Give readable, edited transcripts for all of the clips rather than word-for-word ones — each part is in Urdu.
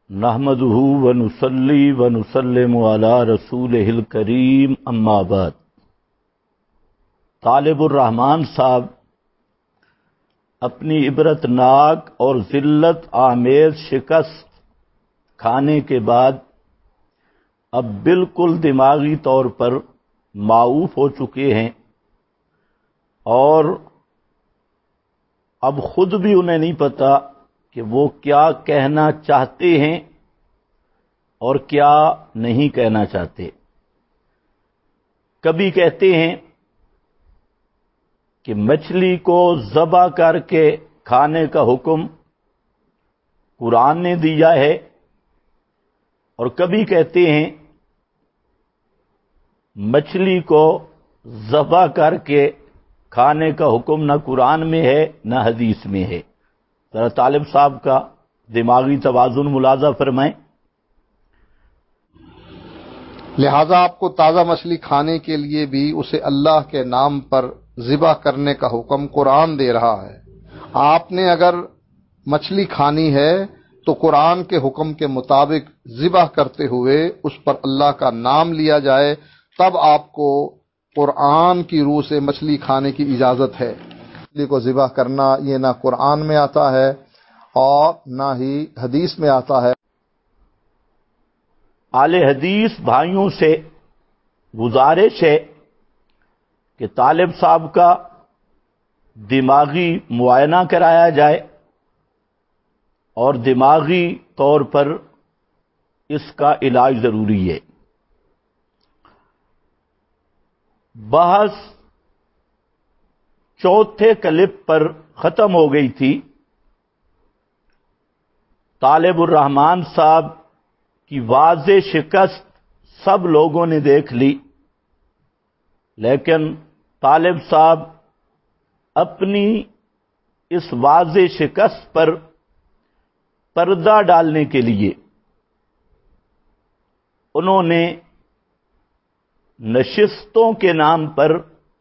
نحمدہ ونصلی ونسلم علی رسولہ الکریم اما بعد۔ طالب الرحمان صاحب اپنی عبرت ناک اور ذلت آمیز شکست کھانے کے بعد اب بالکل دماغی طور پر معوف ہو چکے ہیں اور اب خود بھی انہیں نہیں پتا کہ وہ کیا کہنا چاہتے ہیں اور کیا نہیں کہنا چاہتے۔ کبھی کہتے ہیں کہ مچھلی کو ذبح کر کے کھانے کا حکم قرآن نے دیا ہے، اور کبھی کہتے ہیں مچھلی کو ذبح کر کے کھانے کا حکم نہ قرآن میں ہے نہ حدیث میں ہے۔ ذرا طالب صاحب کا دماغی توازن ملاحظہ فرمائیں۔ لہذا آپ کو تازہ مچھلی کھانے کے لیے بھی اسے اللہ کے نام پر ذبح کرنے کا حکم قرآن دے رہا ہے۔ آپ نے اگر مچھلی کھانی ہے تو قرآن کے حکم کے مطابق ذبح کرتے ہوئے اس پر اللہ کا نام لیا جائے، تب آپ کو قرآن کی روح سے مچھلی کھانے کی اجازت ہے۔ مچھلی کو ذبح کرنا یہ نہ قرآن میں آتا ہے اور نہ ہی حدیث میں آتا ہے۔ اہل حدیث بھائیوں سے گزارش ہے کہ طالب صاحب کا دماغی معائنہ کرایا جائے اور دماغی طور پر اس کا علاج ضروری ہے۔ بحث چوتھے کلپ پر ختم ہو گئی تھی۔ طالب الرحمان صاحب کی واضح شکست سب لوگوں نے دیکھ لی، لیکن طالب صاحب اپنی اس واضح شکست پر پردہ ڈالنے کے لیے انہوں نے نشستوں کے نام پر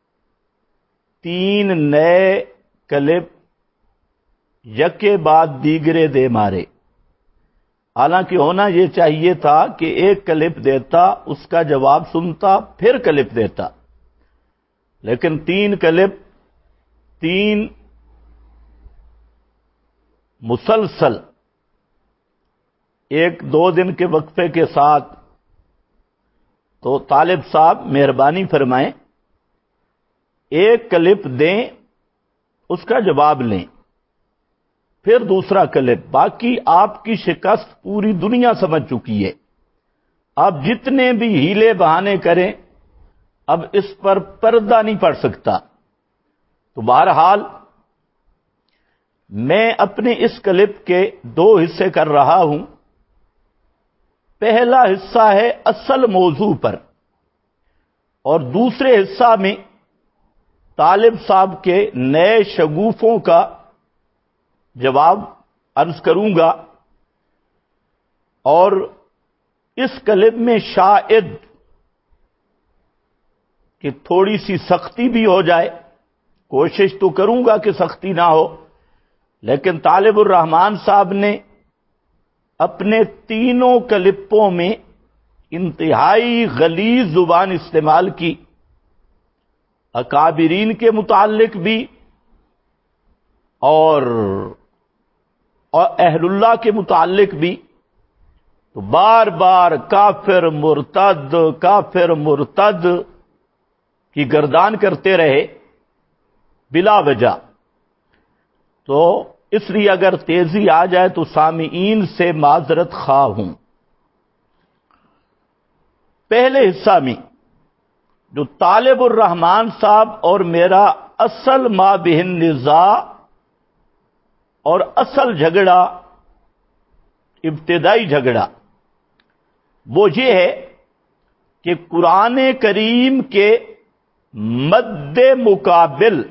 3 نئے کلپ یکے بعد دیگرے دے مارے۔ حالانکہ ہونا یہ چاہیے تھا کہ ایک کلپ دیتا، اس کا جواب سنتا، پھر کلپ دیتا، لیکن 3 کلپ 3 مسلسل 1-2 دن کے وقفے کے ساتھ۔ تو طالب صاحب مہربانی فرمائیں، ایک کلپ دیں، اس کا جواب لیں، پھر دوسرا کلپ۔ باقی آپ کی شکست پوری دنیا سمجھ چکی ہے۔ آپ جتنے بھی ہیلے بہانے کریں، اب اس پر پردہ نہیں پڑ سکتا۔ تو بہرحال میں اپنے اس کلپ کے 2 حصے کر رہا ہوں۔ پہلا حصہ ہے اصل موضوع پر، اور دوسرے حصہ میں طالب صاحب کے نئے شگوفوں کا جواب عرض کروں گا، اور اس کلپ میں شاید کہ تھوڑی سی سختی بھی ہو جائے، کوشش تو کروں گا کہ سختی نہ ہو، لیکن طالب الرحمان صاحب نے اپنے 3 کلپوں میں انتہائی غلیظ زبان استعمال کی، اکابرین کے متعلق بھی اور اہل اللہ کے متعلق بھی۔ تو بار بار کافر مرتد کی گردان کرتے رہے بلا وجہ۔ تو اس لیے اگر تیزی آ جائے تو سامعین سے معذرت خواہ ہوں۔ پہلے حصہ میں جو طالب الرحمان صاحب اور میرا اصل مابہن نزاع اور اصل جھگڑا، ابتدائی جھگڑا، وہ یہ ہے کہ قرآن کریم کے مد مقابل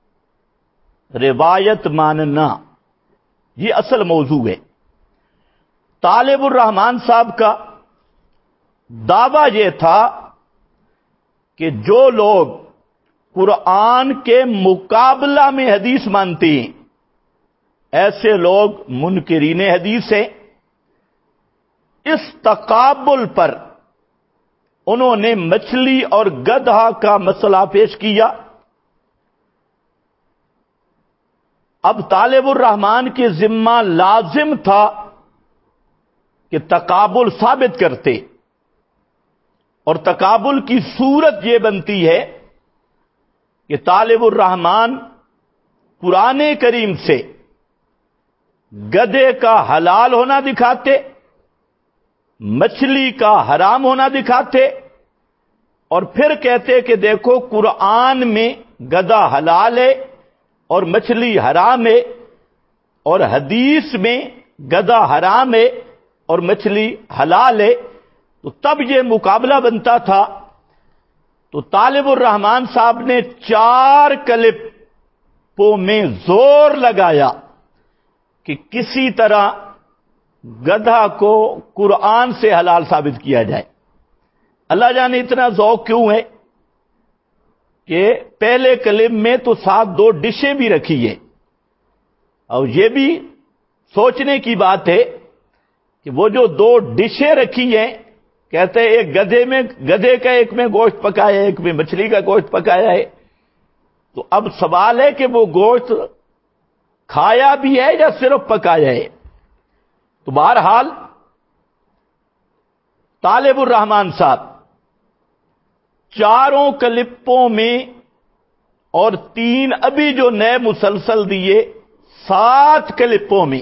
روایت ماننا، یہ اصل موضوع ہے۔ طالب الرحمان صاحب کا دعویٰ یہ تھا کہ جو لوگ قرآن کے مقابلہ میں حدیث مانتے ہیں ایسے لوگ منکرین حدیث ہیں، اس تقابل پر انہوں نے مچھلی اور گدھا کا مسئلہ پیش کیا. اب طالب الرحمن کے ذمہ لازم تھا کہ تقابل ثابت کرتے، اور تقابل کی صورت یہ بنتی ہے کہ طالب الرحمن قرآن کریم سے گدھے کا حلال ہونا دکھاتے، مچھلی کا حرام ہونا دکھاتے، اور پھر کہتے کہ دیکھو قرآن میں گدھا حلال ہے اور مچھلی حرام ہے، اور حدیث میں گدھا حرام ہے اور مچھلی حلال ہے. تو تب یہ مقابلہ بنتا تھا. تو طالب الرحمن صاحب نے 4 کلپوں میں زور لگایا کہ کسی طرح گدھا کو قرآن سے حلال ثابت کیا جائے. اللہ جانے اتنا ذوق کیوں ہے کہ پہلے کلپ میں تو ساتھ 2 ڈشیں بھی رکھی ہیں، اور یہ بھی سوچنے کی بات ہے کہ وہ جو 2 ڈشیں رکھی ہیں، کہتے ہیں ایک گدھے کا ایک میں گوشت پکایا ہے، ایک میں مچھلی کا گوشت پکایا ہے. تو اب سوال ہے کہ وہ گوشت کھایا بھی ہے یا صرف پکایا ہے. تو بہرحال طالب الرحمن صاحب 4 کلپوں میں اور 3 ابھی جو نئے مسلسل دیے 7 کلپوں میں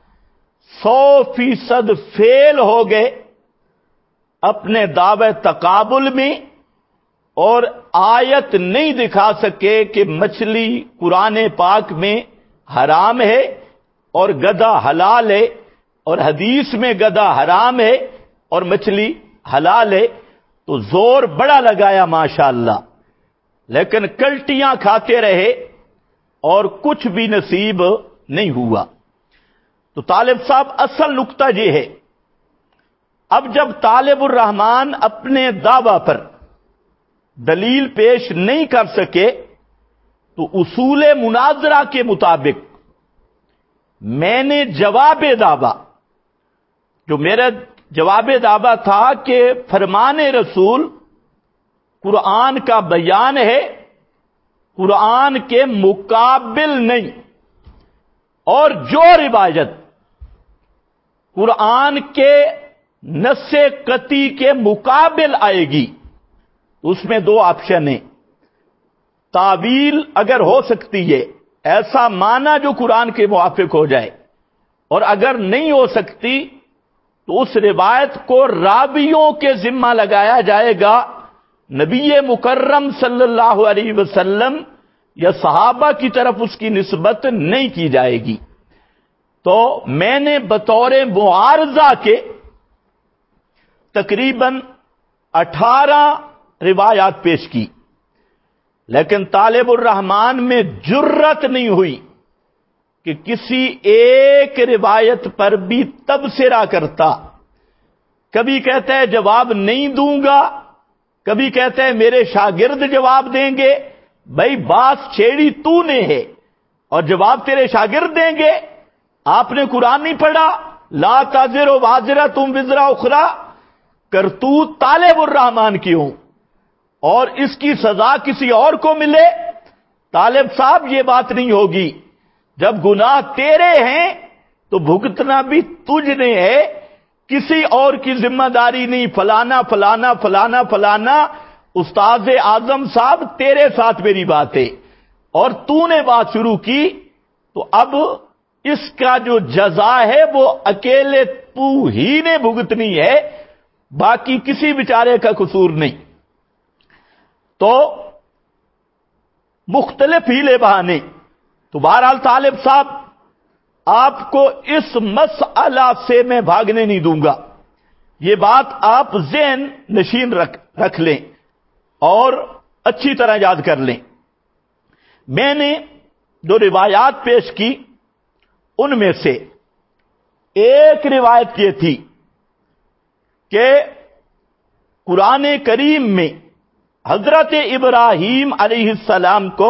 100% فیل ہو گئے اپنے دعوے تقابل میں، اور آیت نہیں دکھا سکے کہ مچھلی قرآن پاک میں حرام ہے اور گدھا حلال ہے، اور حدیث میں گدھا حرام ہے اور مچھلی حلال ہے. تو زور بڑا لگایا ماشاءاللہ، لیکن کلٹیاں کھاتے رہے اور کچھ بھی نصیب نہیں ہوا. تو طالب صاحب اصل نقطہ یہ ہے، اب جب طالب الرحمن اپنے دعویٰ پر دلیل پیش نہیں کر سکے تو اصول مناظرہ کے مطابق میں نے جواب دعویٰ، جو میرا جواب دعویٰ تھا کہ فرمان رسول قرآن کا بیان ہے، قرآن کے مقابل نہیں، اور جو روایت قرآن کے نص قطعی کے مقابل آئے گی اس میں 2 آپشن ہیں. تعویل اگر ہو سکتی ہے، ایسا معنی جو قرآن کے موافق ہو جائے، اور اگر نہیں ہو سکتی تو اس روایت کو راویوں کے ذمہ لگایا جائے گا، نبی مکرم صلی اللہ علیہ وسلم یا صحابہ کی طرف اس کی نسبت نہیں کی جائے گی. تو میں نے بطور معارضہ کے تقریباً 18 روایات پیش کی، لیکن طالب الرحمن میں جرت نہیں ہوئی کہ کسی ایک روایت پر بھی تبصرہ کرتا. کبھی کہتا ہے جواب نہیں دوں گا، کبھی کہتا ہے میرے شاگرد جواب دیں گے. بھائی بات چھیڑی تو نے ہے اور جواب تیرے شاگرد دیں گے. آپ نے قرآن نہیں پڑھا، لا تزر وازرۃ وزر اخری، کرتوت طالب الرحمن کی ہوں اور اس کی سزا کسی اور کو ملے. طالب صاحب یہ بات نہیں ہوگی. جب گناہ تیرے ہیں تو بھگتنا بھی تجھ نے ہے، کسی اور کی ذمہ داری نہیں. فلانا فلانا فلانا فلانا استاد اعظم صاحب تیرے ساتھ میری بات ہے اور تو نے بات شروع کی، تو اب اس کا جو جزا ہے وہ اکیلے تو ہی نے بھگتنی ہے، باقی کسی بیچارے کا قصور نہیں. تو مختلف ہیلے بہانے. تو بہرحال طالب صاحب آپ کو اس مسئلہ سے میں بھاگنے نہیں دوں گا. یہ بات آپ ذہن نشین رکھ لیں اور اچھی طرح یاد کر لیں. میں نے جو روایات پیش کی ان میں سے ایک روایت یہ تھی کہ قرآن کریم میں حضرت ابراہیم علیہ السلام کو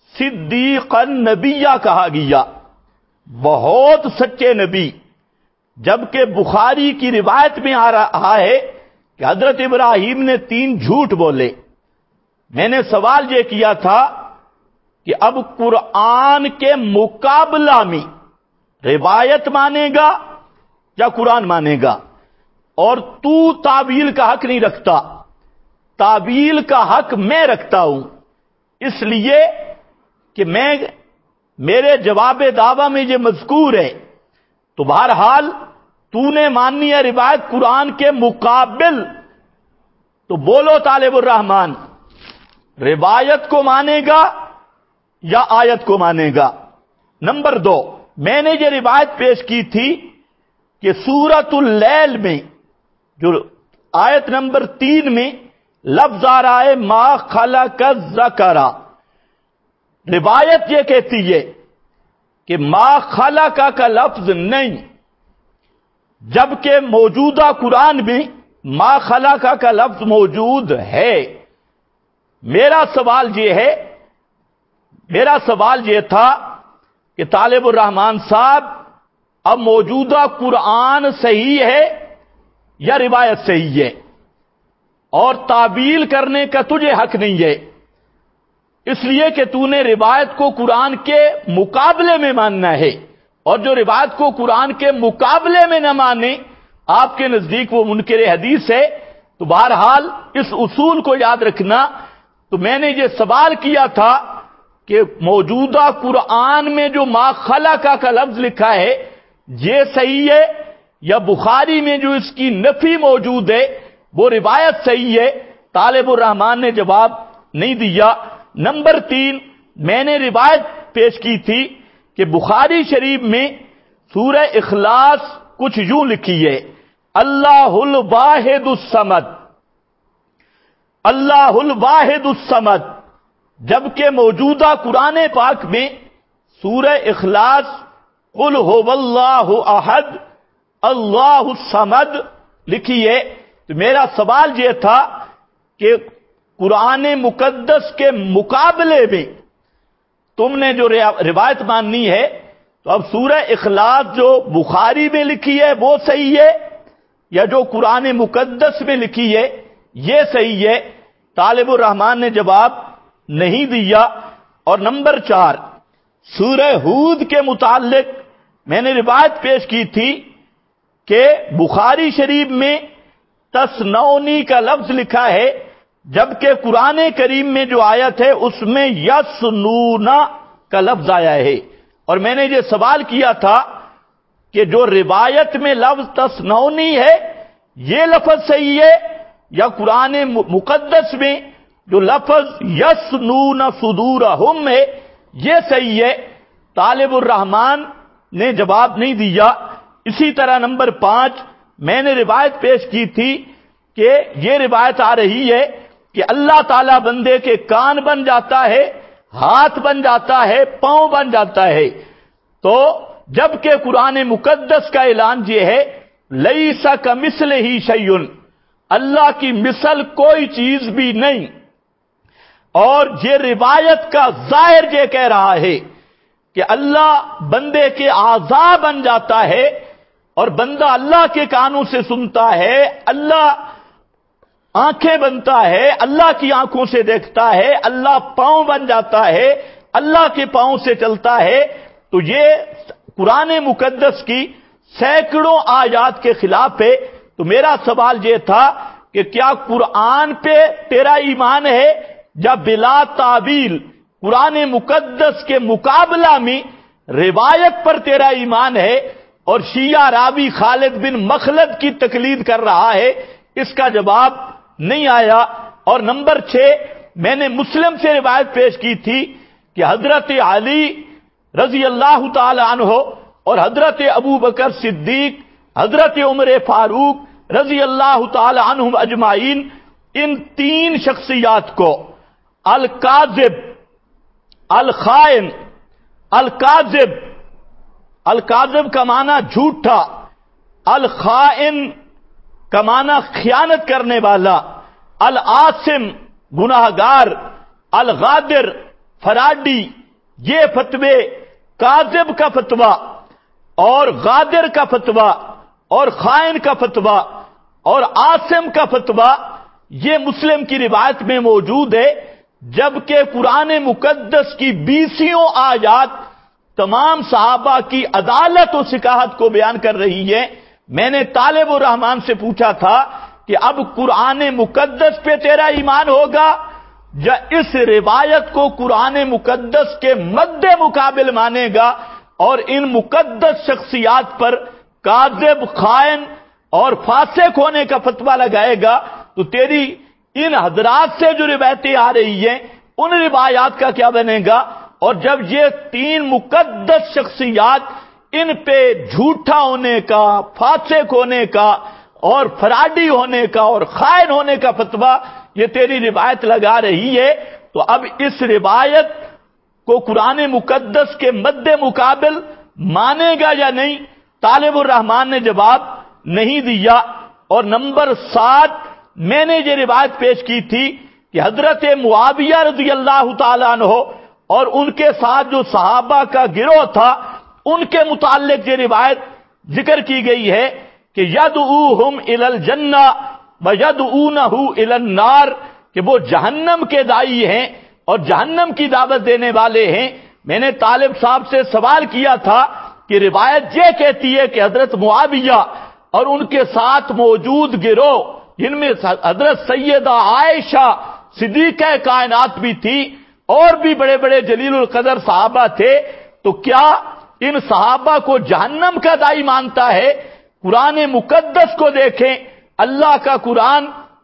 صدیق النبیہ کہا گیا، بہت سچے نبی. جبکہ بخاری کی روایت میں آ رہا ہے کہ حضرت ابراہیم نے 3 جھوٹ بولے۔ میں نے سوال یہ کیا تھا کہ اب قرآن کے مقابلہ میں روایت مانے گا یا قرآن مانے گا؟ اور تو تعویل کا حق نہیں رکھتا، تعویل کا حق میں رکھتا ہوں، اس لیے کہ میرے جواب دعویٰ میں یہ مذکور ہے۔ تو بہرحال تو نے مانی ہے روایت قرآن کے مقابل، تو بولو طالب الرحمن، روایت کو مانے گا یا آیت کو مانے گا؟ نمبر 2، میں نے یہ روایت پیش کی تھی کہ سورۃ اللیل میں جو آیت نمبر 3 میں لفظ آ رہا ہے ما خلق الذکر، روایت یہ کہتی ہے کہ ما خلق کا لفظ نہیں، جبکہ موجودہ قرآن میں ما خلق کا لفظ موجود ہے۔ میرا سوال یہ تھا کہ طالب الرحمن صاحب، اب موجودہ قرآن صحیح ہے یا روایت صحیح ہے؟ اور تعویل کرنے کا تجھے حق نہیں ہے، اس لیے کہ تو نے روایت کو قرآن کے مقابلے میں ماننا ہے، اور جو روایت کو قرآن کے مقابلے میں نہ مانے آپ کے نزدیک وہ منکر حدیث ہے۔ تو بہرحال اس اصول کو یاد رکھنا۔ تو میں نے یہ سوال کیا تھا کہ موجودہ قرآن میں جو ما خلق کا لفظ لکھا ہے یہ صحیح ہے یا بخاری میں جو اس کی نفی موجود ہے وہ روایت صحیح ہے؟ طالب الرحمن نے جواب نہیں دیا۔ نمبر 3، میں نے روایت پیش کی تھی کہ بخاری شریف میں سورہ اخلاص کچھ یوں لکھی ہے، اللہ الواحد الصمد، اللہ الواحد الصمد، جبکہ موجودہ قرآن پاک میں سورہ اخلاص قل هو اللہ احد اللہ الصمد لکھی ہے۔ تو میرا سوال یہ تھا کہ قرآن مقدس کے مقابلے میں تم نے جو روایت ماننی ہے تو اب سورہ اخلاص جو بخاری میں لکھی ہے وہ صحیح ہے یا جو قرآن مقدس میں لکھی ہے یہ صحیح ہے؟ طالب الرحمن نے جواب نہیں دیا۔ اور نمبر 4، سورہ ہود کے متعلق میں نے روایت پیش کی تھی کہ بخاری شریف میں تسنونی کا لفظ لکھا ہے، جبکہ قرآن کریم میں جو آیت ہے اس میں یسنونا کا لفظ آیا ہے۔ اور میں نے یہ سوال کیا تھا کہ جو روایت میں لفظ تسنونی ہے یہ لفظ صحیح ہے یا قرآن مقدس میں جو لفظ یسنون صدورہم ہے یہ صحیح ہے؟ طالب الرحمن نے جواب نہیں دیا۔ اسی طرح نمبر 5، میں نے روایت پیش کی تھی کہ یہ روایت آ رہی ہے کہ اللہ تعالی بندے کے کان بن جاتا ہے، ہاتھ بن جاتا ہے، پاؤں بن جاتا ہے۔ تو جبکہ قرآن مقدس کا اعلان یہ ہے لیس کمثلہ شیء، اللہ کی مثل کوئی چیز بھی نہیں، اور یہ روایت کا ظاہر یہ کہہ رہا ہے کہ اللہ بندے کے اعضاء بن جاتا ہے اور بندہ اللہ کے کانوں سے سنتا ہے، اللہ آنکھیں بنتا ہے، اللہ کی آنکھوں سے دیکھتا ہے، اللہ پاؤں بن جاتا ہے، اللہ کے پاؤں سے چلتا ہے۔ تو یہ قرآن مقدس کی سینکڑوں آیات کے خلاف ہے۔ تو میرا سوال یہ تھا کہ کیا قرآن پہ تیرا ایمان ہے یا بلا تعویل قرآن مقدس کے مقابلہ میں روایت پر تیرا ایمان ہے؟ اور شیعہ راوی خالد بن مخلد کی تقلید کر رہا ہے، اس کا جواب نہیں آیا۔ اور نمبر 6، میں نے مسلم سے روایت پیش کی تھی کہ حضرت علی رضی اللہ تعالی عنہ اور حضرت ابو بکر صدیق، حضرت عمر فاروق رضی اللہ تعالی عنہم اجمعین، ان 3 شخصیات کو الکاذب، الخائن، الکاذب، الکاذب کا معنی جھوٹا، الخائن کا معنی خیانت کرنے والا، العاصم گناہگار، الغادر فراڈی، یہ فتوے کاذب کا فتویٰ اور غادر کا فتویٰ اور خائن کا فتویٰ اور عاصم کا فتویٰ یہ مسلم کی روایت میں موجود ہے، جبکہ قرآن مقدس کی 20 آیات تمام صحابہ کی عدالت و سکاحت کو بیان کر رہی ہے۔ میں نے طالب الرحمن سے پوچھا تھا کہ اب قرآن مقدس پہ تیرا ایمان ہوگا یا اس روایت کو قرآن مقدس کے مد مقابل مانے گا اور ان مقدس شخصیات پر کاذب، خائن اور فاسق ہونے کا فتویٰ لگائے گا؟ تو تیری ان حضرات سے جو روایتیں آ رہی ہیں ان روایات کا کیا بنے گا؟ اور جب یہ 3 مقدس شخصیات ان پہ جھوٹا ہونے کا، فاسق ہونے کا اور فراڈی ہونے کا اور خائن ہونے کا فتویٰ یہ تیری روایت لگا رہی ہے، تو اب اس روایت کو قرآن مقدس کے مد مقابل مانے گا یا نہیں؟ طالب الرحمن نے جواب نہیں دیا۔ اور نمبر 7 میں نے یہ روایت پیش کی تھی کہ حضرت معاویہ رضی اللہ تعالیٰ عنہ اور ان کے ساتھ جو صحابہ کا گروہ تھا ان کے متعلق یہ روایت ذکر کی گئی ہے کہ یدعوہم الی الجنہ ویدعونہ الی النار، کہ وہ جہنم کے داعی ہیں اور جہنم کی دعوت دینے والے ہیں۔ میں نے طالب صاحب سے سوال کیا تھا کہ روایت یہ کہتی ہے کہ حضرت معاویہ اور ان کے ساتھ موجود گروہ جن میں حضرت سیدہ عائشہ صدیقہ کائنات بھی تھی اور بھی بڑے بڑے جلیل القدر صحابہ تھے، تو کیا ان صحابہ کو جہنم کا داعی مانتا ہے؟ قرآن مقدس کو دیکھیں، اللہ کا قرآن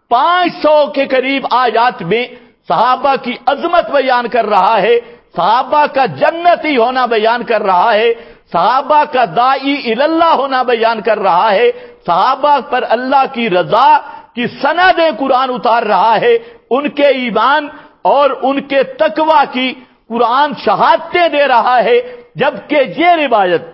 500 کے قریب آیات میں صحابہ کی عظمت بیان کر رہا ہے، صحابہ کا جنتی ہونا بیان کر رہا ہے، صحابہ کا داعی اللہ ہونا بیان کر رہا ہے، صحابہ پر اللہ کی رضا کی سند قرآن اتار رہا ہے، ان کے ایمان اور ان کے تقوی کی قرآن شہادتیں دے رہا ہے، جبکہ یہ روایت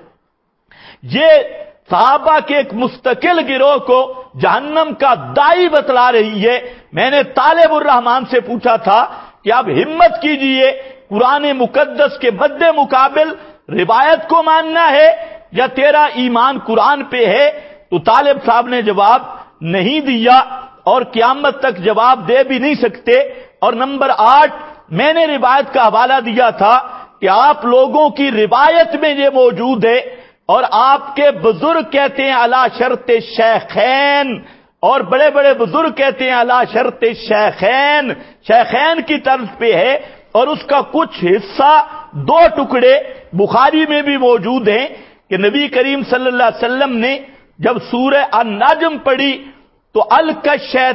یہ صحابہ کے ایک مستقل گروہ کو جہنم کا داعی بتلا رہی ہے۔ میں نے طالب الرحمن سے پوچھا تھا کہ آپ ہمت کیجئے، قرآن مقدس کے مد مقابل روایت کو ماننا ہے یا تیرا ایمان قرآن پہ ہے؟ تو طالب صاحب نے جواب نہیں دیا اور قیامت تک جواب دے بھی نہیں سکتے۔ اور نمبر 8 میں نے روایت کا حوالہ دیا تھا کہ آپ لوگوں کی روایت میں یہ موجود ہے اور آپ کے بزرگ کہتے ہیں علی شرط شیخین، اور بڑے بڑے بزرگ کہتے ہیں علی شرط شیخین، شیخین کی طرز پہ ہے، اور اس کا کچھ حصہ 2 ٹکڑے بخاری میں بھی موجود ہیں کہ نبی کریم صلی اللہ علیہ وسلم نے جب سورہ النجم پڑھی تو القى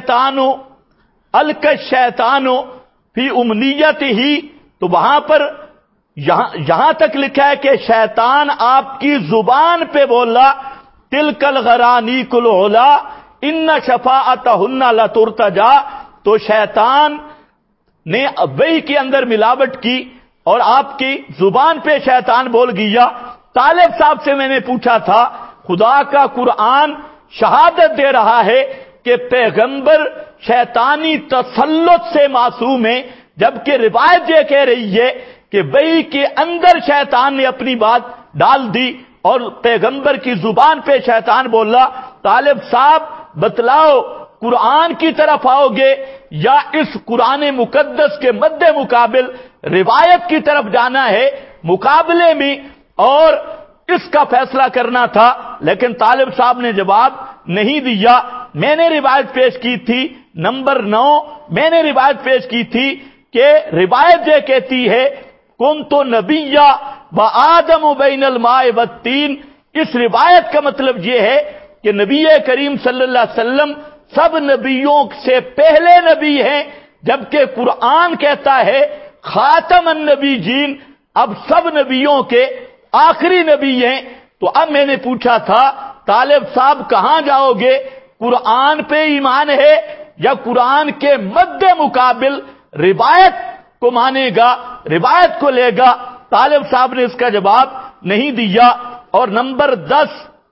الشیطان فی امنیت ہی، تو وہاں پر یہاں تک لکھا ہے کہ شیطان آپ کی زبان پہ بولا تلک الغرانیق العلا ان شفاعتہن لترتجا، تو شیطان نے وحی کے اندر ملاوٹ کی اور آپ کی زبان پہ شیطان بول گیا۔ طالب صاحب سے میں نے پوچھا تھا خدا کا قرآن شہادت دے رہا ہے کہ پیغمبر شیطانی تسلط سے معصوم ہے، جبکہ روایت یہ کہہ رہی ہے کہ وحی کے اندر شیطان نے اپنی بات ڈال دی اور پیغمبر کی زبان پہ شیطان بولا۔ طالب صاحب بتلاؤ قرآن کی طرف آؤ گے یا اس قرآن مقدس کے مد مقابل روایت کی طرف جانا ہے؟ مقابلے میں اور اس کا فیصلہ کرنا تھا، لیکن طالب صاحب نے جواب نہیں دیا۔ میں نے روایت پیش کی تھی نمبر 9 میں نے روایت پیش کی تھی کہ روایت یہ کہتی ہے کنت نبیّا وآدم بین الماء والتین، اس روایت کا مطلب یہ ہے کہ نبی کریم صلی اللہ علیہ وسلم سب نبیوں سے پہلے نبی ہیں، جبکہ قرآن کہتا ہے خاتم النبیین، اب سب نبیوں کے آخری نبی ہیں۔ تو اب میں نے پوچھا تھا طالب صاحب کہاں جاؤ گے؟ قرآن پہ ایمان ہے یا قرآن کے مد مقابل روایت کو مانے گا، روایت کو لے گا؟ طالب صاحب نے اس کا جواب نہیں دیا۔ اور نمبر 10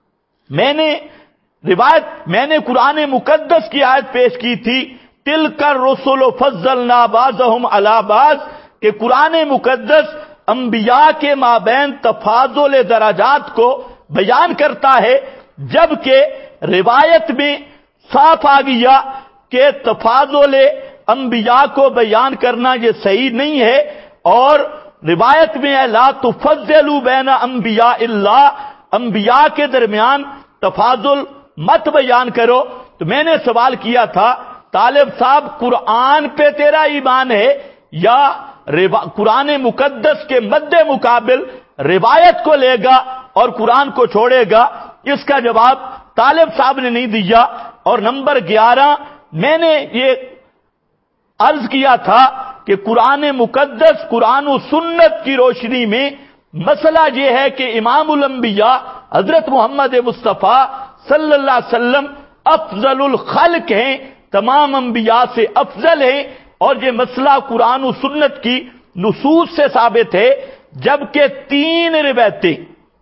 میں نے قرآن مقدس کی آیت پیش کی تھی تلک الرسل فضلنا بعضهم علی بعض، کہ قرآن مقدس انبیاء کے مابین تفاضل درجات کو بیان کرتا ہے جبکہ روایت میں صاف آ گیا کہ تفاضل انبیاء کو بیان کرنا یہ صحیح نہیں ہے، اور روایت میں ہے لا تفضلوا بین انبیاء اللہ، انبیاء کے درمیان تفاضل مت بیان کرو۔ تو میں نے سوال کیا تھا طالب صاحب قرآن پہ تیرا ایمان ہے یا قرآن مقدس کے مد مقابل روایت کو لے گا اور قرآن کو چھوڑے گا؟ اس کا جواب طالب صاحب نے نہیں دیا۔ اور نمبر 11 میں نے یہ عرض کیا تھا کہ قرآن مقدس قرآن و سنت کی روشنی میں مسئلہ یہ ہے کہ امام الانبیاء حضرت محمد مصطفیٰ صلی اللہ علیہ وسلم افضل الخلق ہیں، تمام انبیاء سے افضل ہیں، اور یہ مسئلہ قرآن و سنت کی نصوص سے ثابت ہے۔ جبکہ 3 روایتیں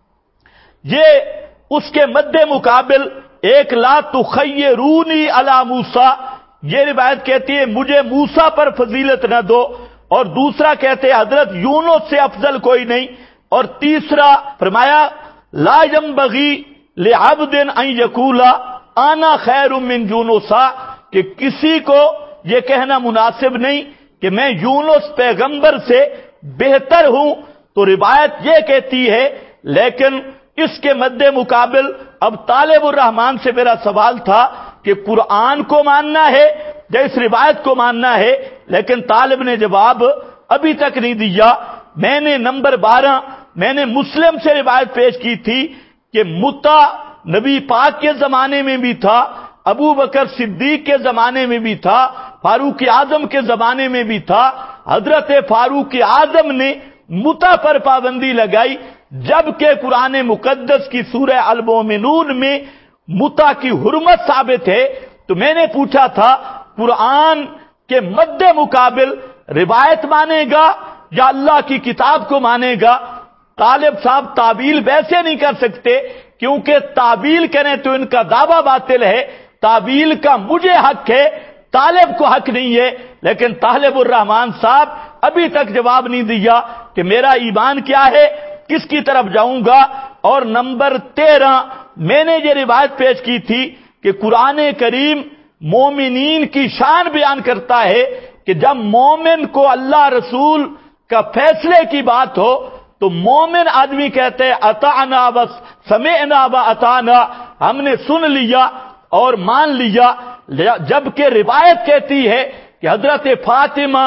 یہ اس کے مد مقابل، ایک لا تخیرونی علی موسیٰ، یہ روایت کہتی ہے مجھے موسیٰ پر فضیلت نہ دو، اور دوسرا کہتے ہیں حضرت یونس سے افضل کوئی نہیں، اور تیسرا فرمایا لا ينبغی لعبد ان یقول انا خیر من یونس، کہ کسی کو یہ کہنا مناسب نہیں کہ میں یونس پیغمبر سے بہتر ہوں۔ تو روایت یہ کہتی ہے، لیکن اس کے مد مقابل اب طالب الرحمن سے میرا سوال تھا کہ قرآن کو ماننا ہے یا اس روایت کو ماننا ہے، لیکن طالب نے جواب ابھی تک نہیں دیا۔ میں نے نمبر 12 میں نے مسلم سے روایت پیش کی تھی کہ متع نبی پاک کے زمانے میں بھی تھا، ابو بکر صدیق کے زمانے میں بھی تھا، فاروق اعظم کے زمانے میں بھی تھا۔ حضرت فاروق اعظم نے متع پر پابندی لگائی، جبکہ قرآن مقدس کی سورہ المومنون میں متع کی حرمت ثابت ہے۔ تو میں نے پوچھا تھا قرآن کے مد مقابل روایت مانے گا یا اللہ کی کتاب کو مانے گا؟ طالب صاحب تعویل ویسے نہیں کر سکتے، کیونکہ تعویل کریں تو ان کا دعویٰ باطل ہے، تعویل کا مجھے حق ہے، طالب کو حق نہیں ہے۔ لیکن طالب الرحمن صاحب ابھی تک جواب نہیں دیا کہ میرا ایمان کیا ہے، کس کی طرف جاؤں گا۔ اور نمبر 13 میں نے یہ روایت پیش کی تھی کہ قرآن کریم مومنین کی شان بیان کرتا ہے کہ جب مومن کو اللہ رسول کا فیصلے کی بات ہو تو مومن آدمی کہتے ہیں اطعنا و سمعنا و اطعنا، ہم نے سن لیا اور مان لیا، جبکہ روایت کہتی ہے کہ حضرت فاطمہ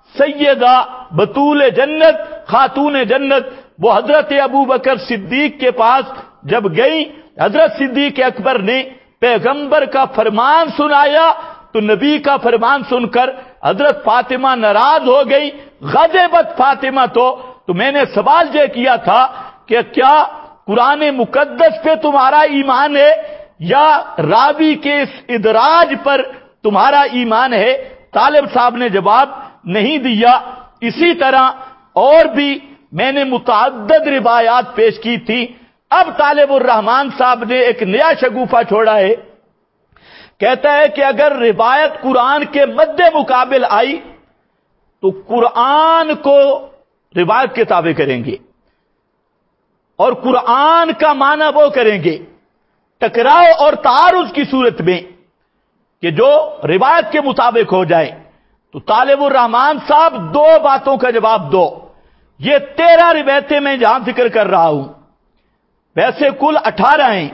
سیدہ بطول جنت خاتون جنت وہ حضرت ابو بکر صدیق کے پاس جب گئی، حضرت صدیق اکبر نے پیغمبر کا فرمان سنایا تو نبی کا فرمان سن کر حضرت فاطمہ ناراض ہو گئی، غضبت فاطمہ۔ تو میں نے سوال یہ کیا تھا کہ کیا قرآن مقدس پہ تمہارا ایمان ہے یا راوی کے اس ادراج پر تمہارا ایمان ہے؟ طالب صاحب نے جواب نہیں دیا۔ اسی طرح اور بھی میں نے متعدد روایات پیش کی تھی۔ اب طالب الرحمن صاحب نے ایک نیا شگوفہ چھوڑا ہے، کہتا ہے کہ اگر روایت قرآن کے مد مقابل آئی تو قرآن کو روایت کے تابع کریں گے اور قرآن کا معنی وہ کریں گے، ٹکراؤ اور تعارض کی صورت میں کہ جو روایت کے مطابق ہو جائے۔ تو طالب الرحمن صاحب 2 باتوں کا جواب دو۔ یہ 13 روایتیں میں جہاں ذکر کر رہا ہوں، ویسے کل 18 ہیں،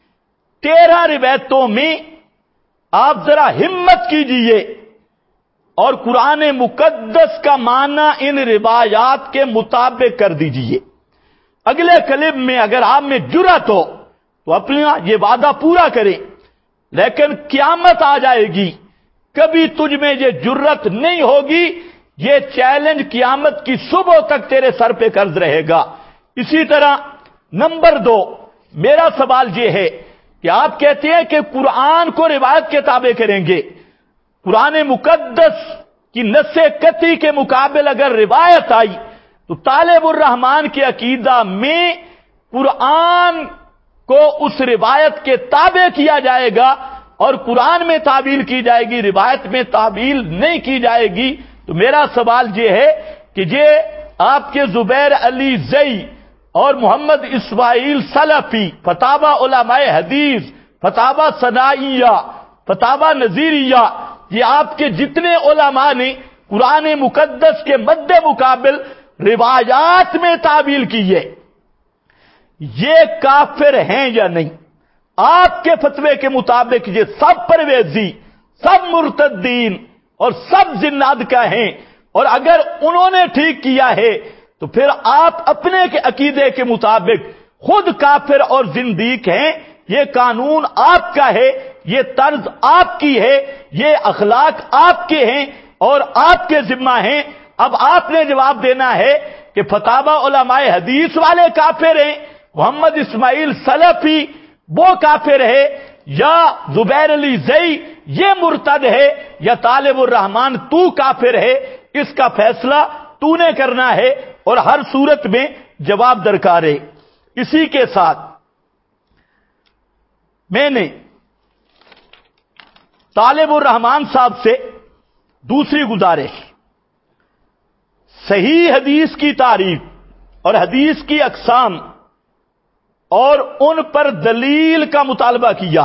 13 روایتوں میں آپ ذرا ہمت کیجئے اور قرآن مقدس کا معنی ان روایات کے مطابق کر دیجئے۔ اگلے کلب میں اگر آپ میں جرأت ہو تو اپنا یہ وعدہ پورا کریں، لیکن قیامت آ جائے گی کبھی تجھ میں یہ جرأت نہیں ہوگی، یہ چیلنج قیامت کی صبح تک تیرے سر پہ قرض رہے گا۔ اسی طرح نمبر 2 میرا سوال یہ ہے کہ آپ کہتے ہیں کہ قرآن کو روایت کے تابع کریں گے، قرآن مقدس کی نص قطعی کے مقابل اگر روایت آئی تو طالب الرحمن کے عقیدہ میں قرآن کو اس روایت کے تابع کیا جائے گا اور قرآن میں تعبیل کی جائے گی، روایت میں تعبیل نہیں کی جائے گی۔ تو میرا سوال یہ ہے کہ یہ آپ کے زبیر علی زئی اور محمد اسماعیل سلفی، فتاوی علماء حدیث، فتاوی ثنائیہ، فتاوی نظیریہ، یہ آپ کے جتنے علماء نے قرآن مقدس کے مد مقابل روایات میں تعویل کی ہے، یہ کافر ہیں یا نہیں؟ آپ کے فتوے کے مطابق یہ سب پرویزی، سب مرتدین اور سب زناد کا ہیں، اور اگر انہوں نے ٹھیک کیا ہے تو پھر آپ اپنے کے عقیدے کے مطابق خود کافر اور زندیق ہیں۔ یہ قانون آپ کا ہے، یہ طرز آپ کی ہے، یہ اخلاق آپ کے ہیں اور آپ کے ذمہ ہیں۔ اب آپ نے جواب دینا ہے کہ فتاوی علماء حدیث والے کافر ہیں، محمد اسماعیل سلفی وہ کافر ہے، یا زبیر علی زئی یہ مرتد ہے، یا طالب الرحمان تو کافر ہے، اس کا فیصلہ تو نے کرنا ہے، اور ہر صورت میں جواب درکار ہے۔ اسی کے ساتھ میں نے طالب الرحمان صاحب سے دوسری گزارش، صحیح حدیث کی تعریف اور حدیث کی اقسام اور ان پر دلیل کا مطالبہ کیا،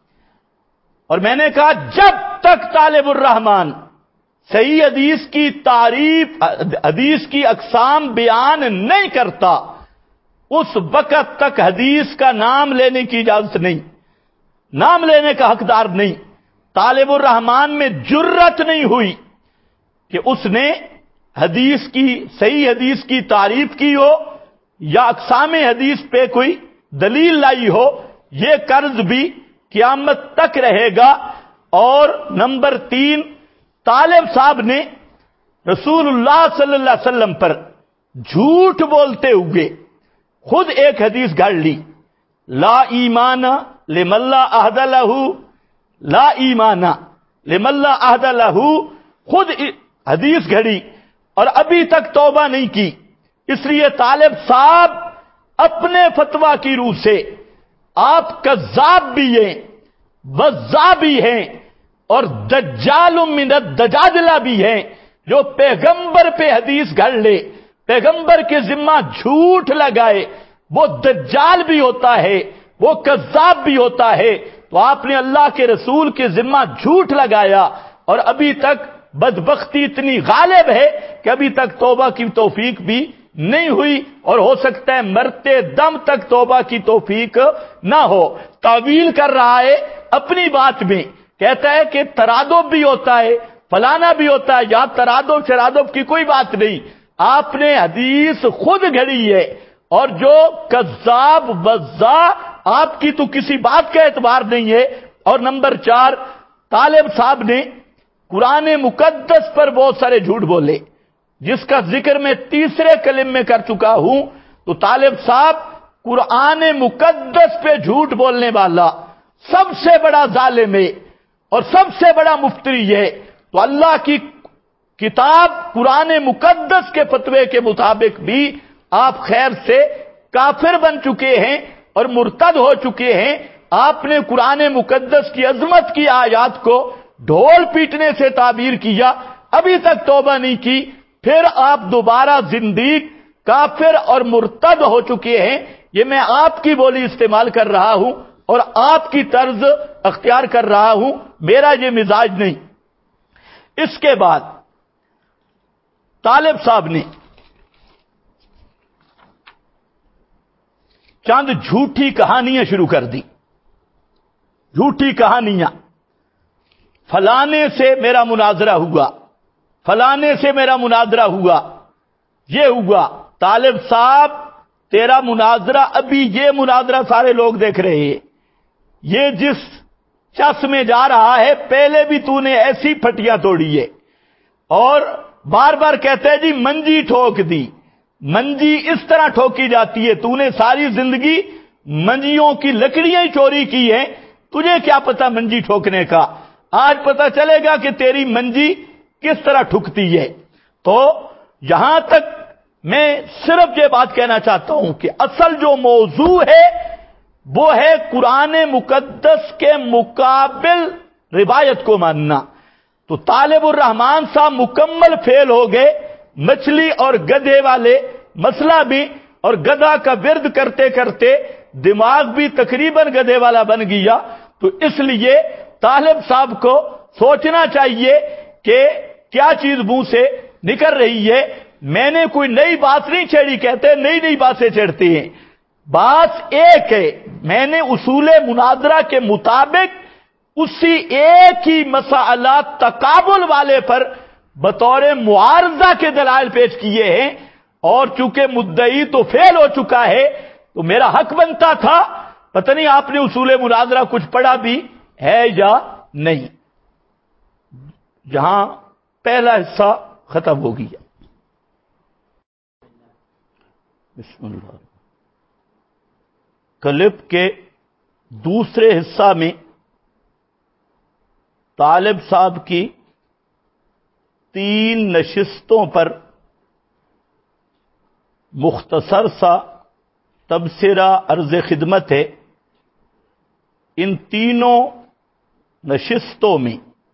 اور میں نے کہا جب تک طالب الرحمان صحیح حدیث کی تعریف، حدیث کی اقسام بیان نہیں کرتا، اس وقت تک حدیث کا نام لینے کی اجازت نہیں، نام لینے کا حقدار نہیں۔ طالب الرحمان میں جرت نہیں ہوئی کہ اس نے حدیث کی، صحیح حدیث کی تعریف کی ہو یا اقسام حدیث پہ کوئی دلیل لائی ہو، یہ قرض بھی قیامت تک رہے گا۔ اور نمبر 3، طالب صاحب نے رسول اللہ صلی اللہ علیہ وسلم پر جھوٹ بولتے ہوئے خود ایک حدیث گھڑ لی، لا ایمان لمن لا عہد لہ، لا ایمان لمن لا عہد لہ، خود حدیث گھڑی اور ابھی تک توبہ نہیں کی۔ اس لیے طالب صاحب اپنے فتویٰ کی روح سے آپ کذاب بھی ہیں، وضاع بھی ہیں، اور دجال من الدجاجلہ بھی ہیں، جو پیغمبر پہ حدیث گھڑ لے، پیغمبر کے ذمہ جھوٹ لگائے، وہ دجال بھی ہوتا ہے، وہ کذاب بھی ہوتا ہے۔ تو آپ نے اللہ کے رسول کے ذمہ جھوٹ لگایا، اور ابھی تک بدبختی اتنی غالب ہے کہ ابھی تک توبہ کی توفیق بھی نہیں ہوئی، اور ہو سکتا ہے مرتے دم تک توبہ کی توفیق نہ ہو۔ تعویل کر رہا ہے اپنی بات میں، کہتا ہے کہ ترادف بھی ہوتا ہے، فلانا بھی ہوتا ہے، یہاں ترادف شرادف کی کوئی بات نہیں۔ آپ نے حدیث خود گھڑی ہے، اور جو کذاب وضاع، آپ کی تو کسی بات کا اعتبار نہیں ہے۔ اور نمبر 4، طالب صاحب نے قرآن مقدس پر بہت سارے جھوٹ بولے، جس کا ذکر میں تیسرے کلم میں کر چکا ہوں۔ تو طالب صاحب قرآن مقدس پہ جھوٹ بولنے والا سب سے بڑا ظالم ہے اور سب سے بڑا مفتری ہے۔ تو اللہ کی کتاب قرآن مقدس کے فتوے کے مطابق بھی آپ خیر سے کافر بن چکے ہیں اور مرتد ہو چکے ہیں۔ آپ نے قرآن مقدس کی عظمت کی آیات کو ڈھول پیٹنے سے تعبیر کیا، ابھی تک توبہ نہیں کی، پھر آپ دوبارہ زندیق، کافر اور مرتد ہو چکے ہیں۔ یہ میں آپ کی بولی استعمال کر رہا ہوں اور آپ کی طرز اختیار کر رہا ہوں، میرا یہ مزاج نہیں۔ اس کے بعد طالب صاحب نے چند جھوٹی کہانیاں شروع کر دی، جھوٹی کہانیاں، فلانے سے میرا مناظرہ ہوا، فلانے سے میرا مناظرہ ہوا، یہ ہوا۔ طالب صاحب تیرا مناظرہ، ابھی یہ مناظرہ سارے لوگ دیکھ رہے ہیں، یہ جس چس میں جا رہا ہے، پہلے بھی تو نے ایسی پھٹیاں توڑی ہے، اور بار بار کہتا ہے جی منجی ٹھوک دی۔ منجی اس طرح ٹھوکی جاتی ہے، تو نے ساری زندگی منجیوں کی لکڑیاں ہی چوری کی ہیں، تجھے کیا پتا منجی ٹھوکنے کا؟ آج پتا چلے گا کہ تیری منجی کس طرح ٹھکتی ہے۔ تو یہاں تک میں صرف یہ بات کہنا چاہتا ہوں کہ اصل جو موضوع ہے وہ ہے قرآن مقدس کے مقابل روایت کو ماننا۔ تو طالب الرحمان صاحب مکمل فیل ہو گئے، مچھلی اور گدھے والے مسئلہ بھی اور گدھا کا ورد کرتے کرتے دماغ بھی تقریباً گدھے والا بن گیا. تو اس لیے طالب صاحب کو سوچنا چاہیے کہ کیا چیز منہ سے نکل رہی ہے. میں نے کوئی نئی بات نہیں چھیڑی. کہتے نئی نئی باتیں چھیڑتے ہیں. بات ایک ہے, میں نے اصول مناظرہ کے مطابق اسی ایک ہی مسئلہ تقابل والے پر بطور معارضہ کے دلائل پیش کیے ہیں, اور چونکہ مدعی تو فیل ہو چکا ہے تو میرا حق بنتا تھا. پتہ نہیں آپ نے اصول مناظرہ کچھ پڑھا بھی ہے یا نہیں. جہاں پہلا حصہ ختم ہو گیا. بسم اللہ. کلپ کے دوسرے حصہ میں طالب صاحب کی 3 نشستوں پر مختصر سا تبصرہ عرض خدمت ہے. ان تینوں نشستوں میں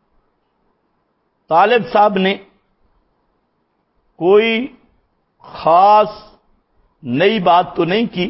طالب صاحب نے کوئی خاص نئی بات تو نہیں کی,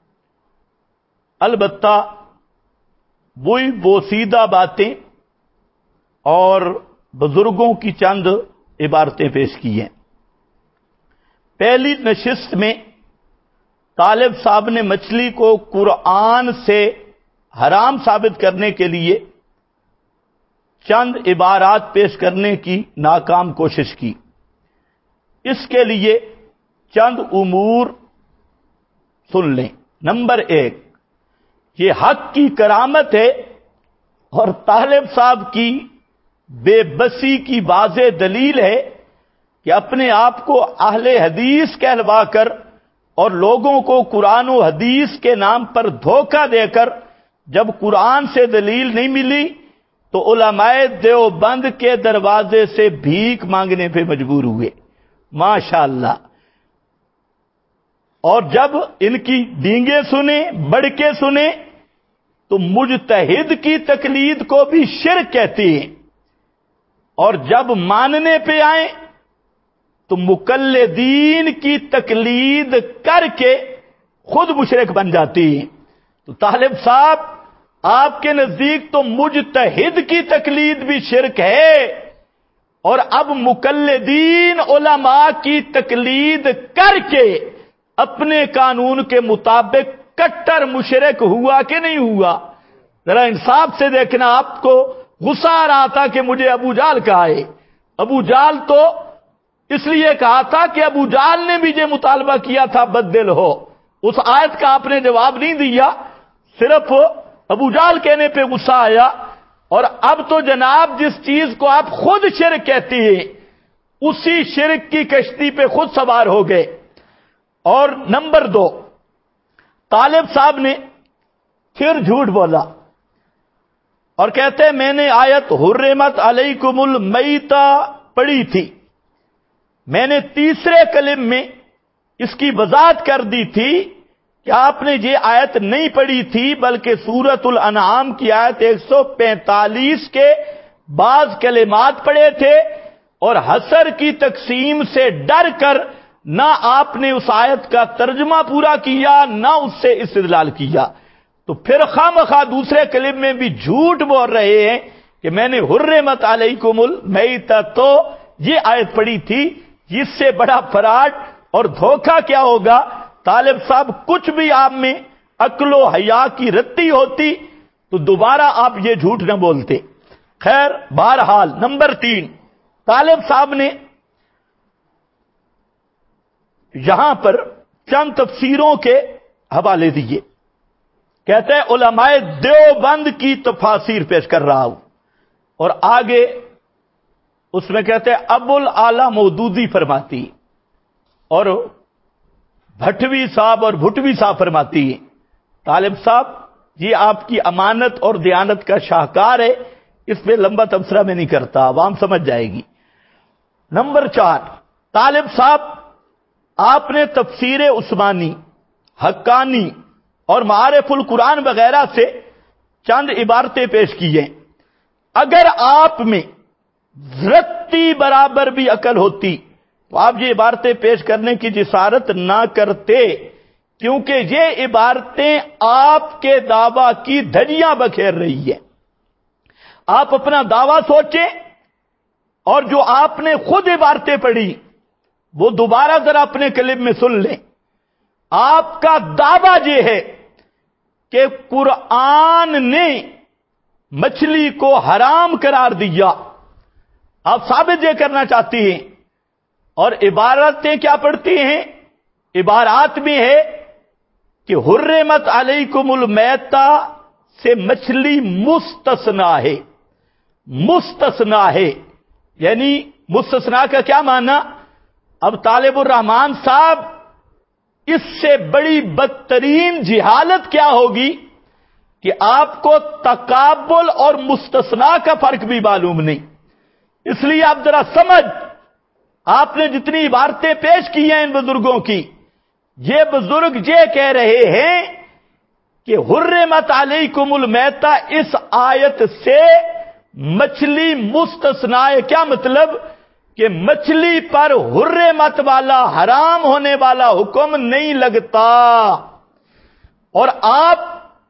البتہ وہی بوسیدہ باتیں اور بزرگوں کی چند عبارتیں پیش کی ہیں. پہلی نشست میں طالب صاحب نے مچھلی کو قرآن سے حرام ثابت کرنے کے لیے چند عبارات پیش کرنے کی ناکام کوشش کی. اس کے لیے چند امور سن لیں. نمبر 1, یہ حق کی کرامت ہے اور طالب صاحب کی بے بسی کی واضح دلیل ہے کہ اپنے آپ کو اہل حدیث کہلوا کر اور لوگوں کو قرآن و حدیث کے نام پر دھوکہ دے کر جب قرآن سے دلیل نہیں ملی تو علماء دیوبند کے دروازے سے بھیک مانگنے پہ مجبور ہوئے. ماشاءاللہ. اور جب ان کی ڈینگیں سنے, بڑکے سنے, تو مجتہد کی تقلید کو بھی شرک کہتے ہیں, اور جب ماننے پہ آئیں تو مقلدین کی تقلید کر کے خود مشرک بن جاتی ہیں. تو طالب صاحب, آپ کے نزدیک تو مجتہد کی تقلید بھی شرک ہے, اور اب مقلدین علماء کی تقلید کر کے اپنے قانون کے مطابق کٹر مشرک ہوا کہ نہیں ہوا؟ ذرا انصاف سے دیکھنا. آپ کو غصہ آ رہا تھا کہ مجھے ابو جال کہا ہے. ابو جال تو اس لیے کہا تھا کہ ابو جال نے بھی یہ مطالبہ کیا تھا بدل ہو. اس آیت کا آپ نے جواب نہیں دیا, صرف ابو جال کہنے پہ غصہ آیا. اور اب تو جناب جس چیز کو آپ خود شرک کہتی ہیں اسی شرک کی کشتی پہ خود سوار ہو گئے. اور نمبر 2, طالب صاحب نے پھر جھوٹ بولا اور کہتے ہیں میں نے آیت حرمت علیکم المیتہ پڑھی تھی. میں نے تیسرے کلم میں اس کی وضاحت کر دی تھی کہ آپ نے یہ آیت نہیں پڑھی تھی بلکہ سورۃ الانعام کی آیت 145 کے بعض کلمات پڑھے تھے, اور حسر کی تقسیم سے ڈر کر نہ آپ نے اس آیت کا ترجمہ پورا کیا نہ اس سے استدلال کیا. تو پھر خواہ دوسرے کلم میں بھی جھوٹ بول رہے ہیں کہ میں نے حرمت علیکم المیتہ تو یہ آیت پڑھی تھی. اس سے بڑا فراڈ اور دھوکہ کیا ہوگا؟ طالب صاحب, کچھ بھی آپ میں عقل و حیا کی رتی ہوتی تو دوبارہ آپ یہ جھوٹ نہ بولتے. خیر بہرحال, نمبر 3, طالب صاحب نے یہاں پر چند تفسیروں کے حوالے دیے. کہتے ہیں علماء دیوبند کی تفاسیر پیش کر رہا ہوں, اور آگے اس میں کہتے ہیں ابو الاعلی مودودی فرماتی اور بھٹوی صاحب اور بھٹوی صاحب فرماتی ہیں. طالب صاحب, یہ آپ کی امانت اور دیانت کا شاہکار ہے, اس پہ لمبا تبصرہ میں نہیں کرتا, عوام سمجھ جائے گی. نمبر 4, طالب صاحب آپ نے تفسیر عثمانی, حقانی اور معارف القرآن وغیرہ سے چند عبارتیں پیش کی ہیں. اگر آپ میں رتی برابر بھی عقل ہوتی تو آپ یہ عبارتیں پیش کرنے کی جسارت نہ کرتے کیونکہ یہ عبارتیں آپ کے دعویٰ کی دھجیاں بکھیر رہی ہے. آپ اپنا دعویٰ سوچیں اور جو آپ نے خود عبارتیں پڑھی وہ دوبارہ ذرا اپنے کلپ میں سن لیں. آپ کا دعویٰ یہ ہے کہ قرآن نے مچھلی کو حرام قرار دیا. آپ ثابت یہ کرنا چاہتی ہیں اور عبارتیں کیا پڑھتی ہیں؟ عبارات میں ہے کہ حرمت علیکم المیتہ سے مچھلی مستثنا ہے. مستثنا ہے یعنی مستثنا کا کیا معنی؟ اب طالب الرحمان صاحب اس سے بڑی بدترین جہالت کیا ہوگی کہ آپ کو تقابل اور مستثنا کا فرق بھی معلوم نہیں. اس لیے آپ ذرا سمجھ، آپ نے جتنی عبارتیں پیش کی ہیں ان بزرگوں کی، یہ بزرگ یہ کہہ رہے ہیں کہ حرمت علیکم المیتہ اس آیت سے مچھلی مستثنا ہے. کیا مطلب؟ کہ مچھلی پر حرمت والا حرام ہونے والا حکم نہیں لگتا. اور آپ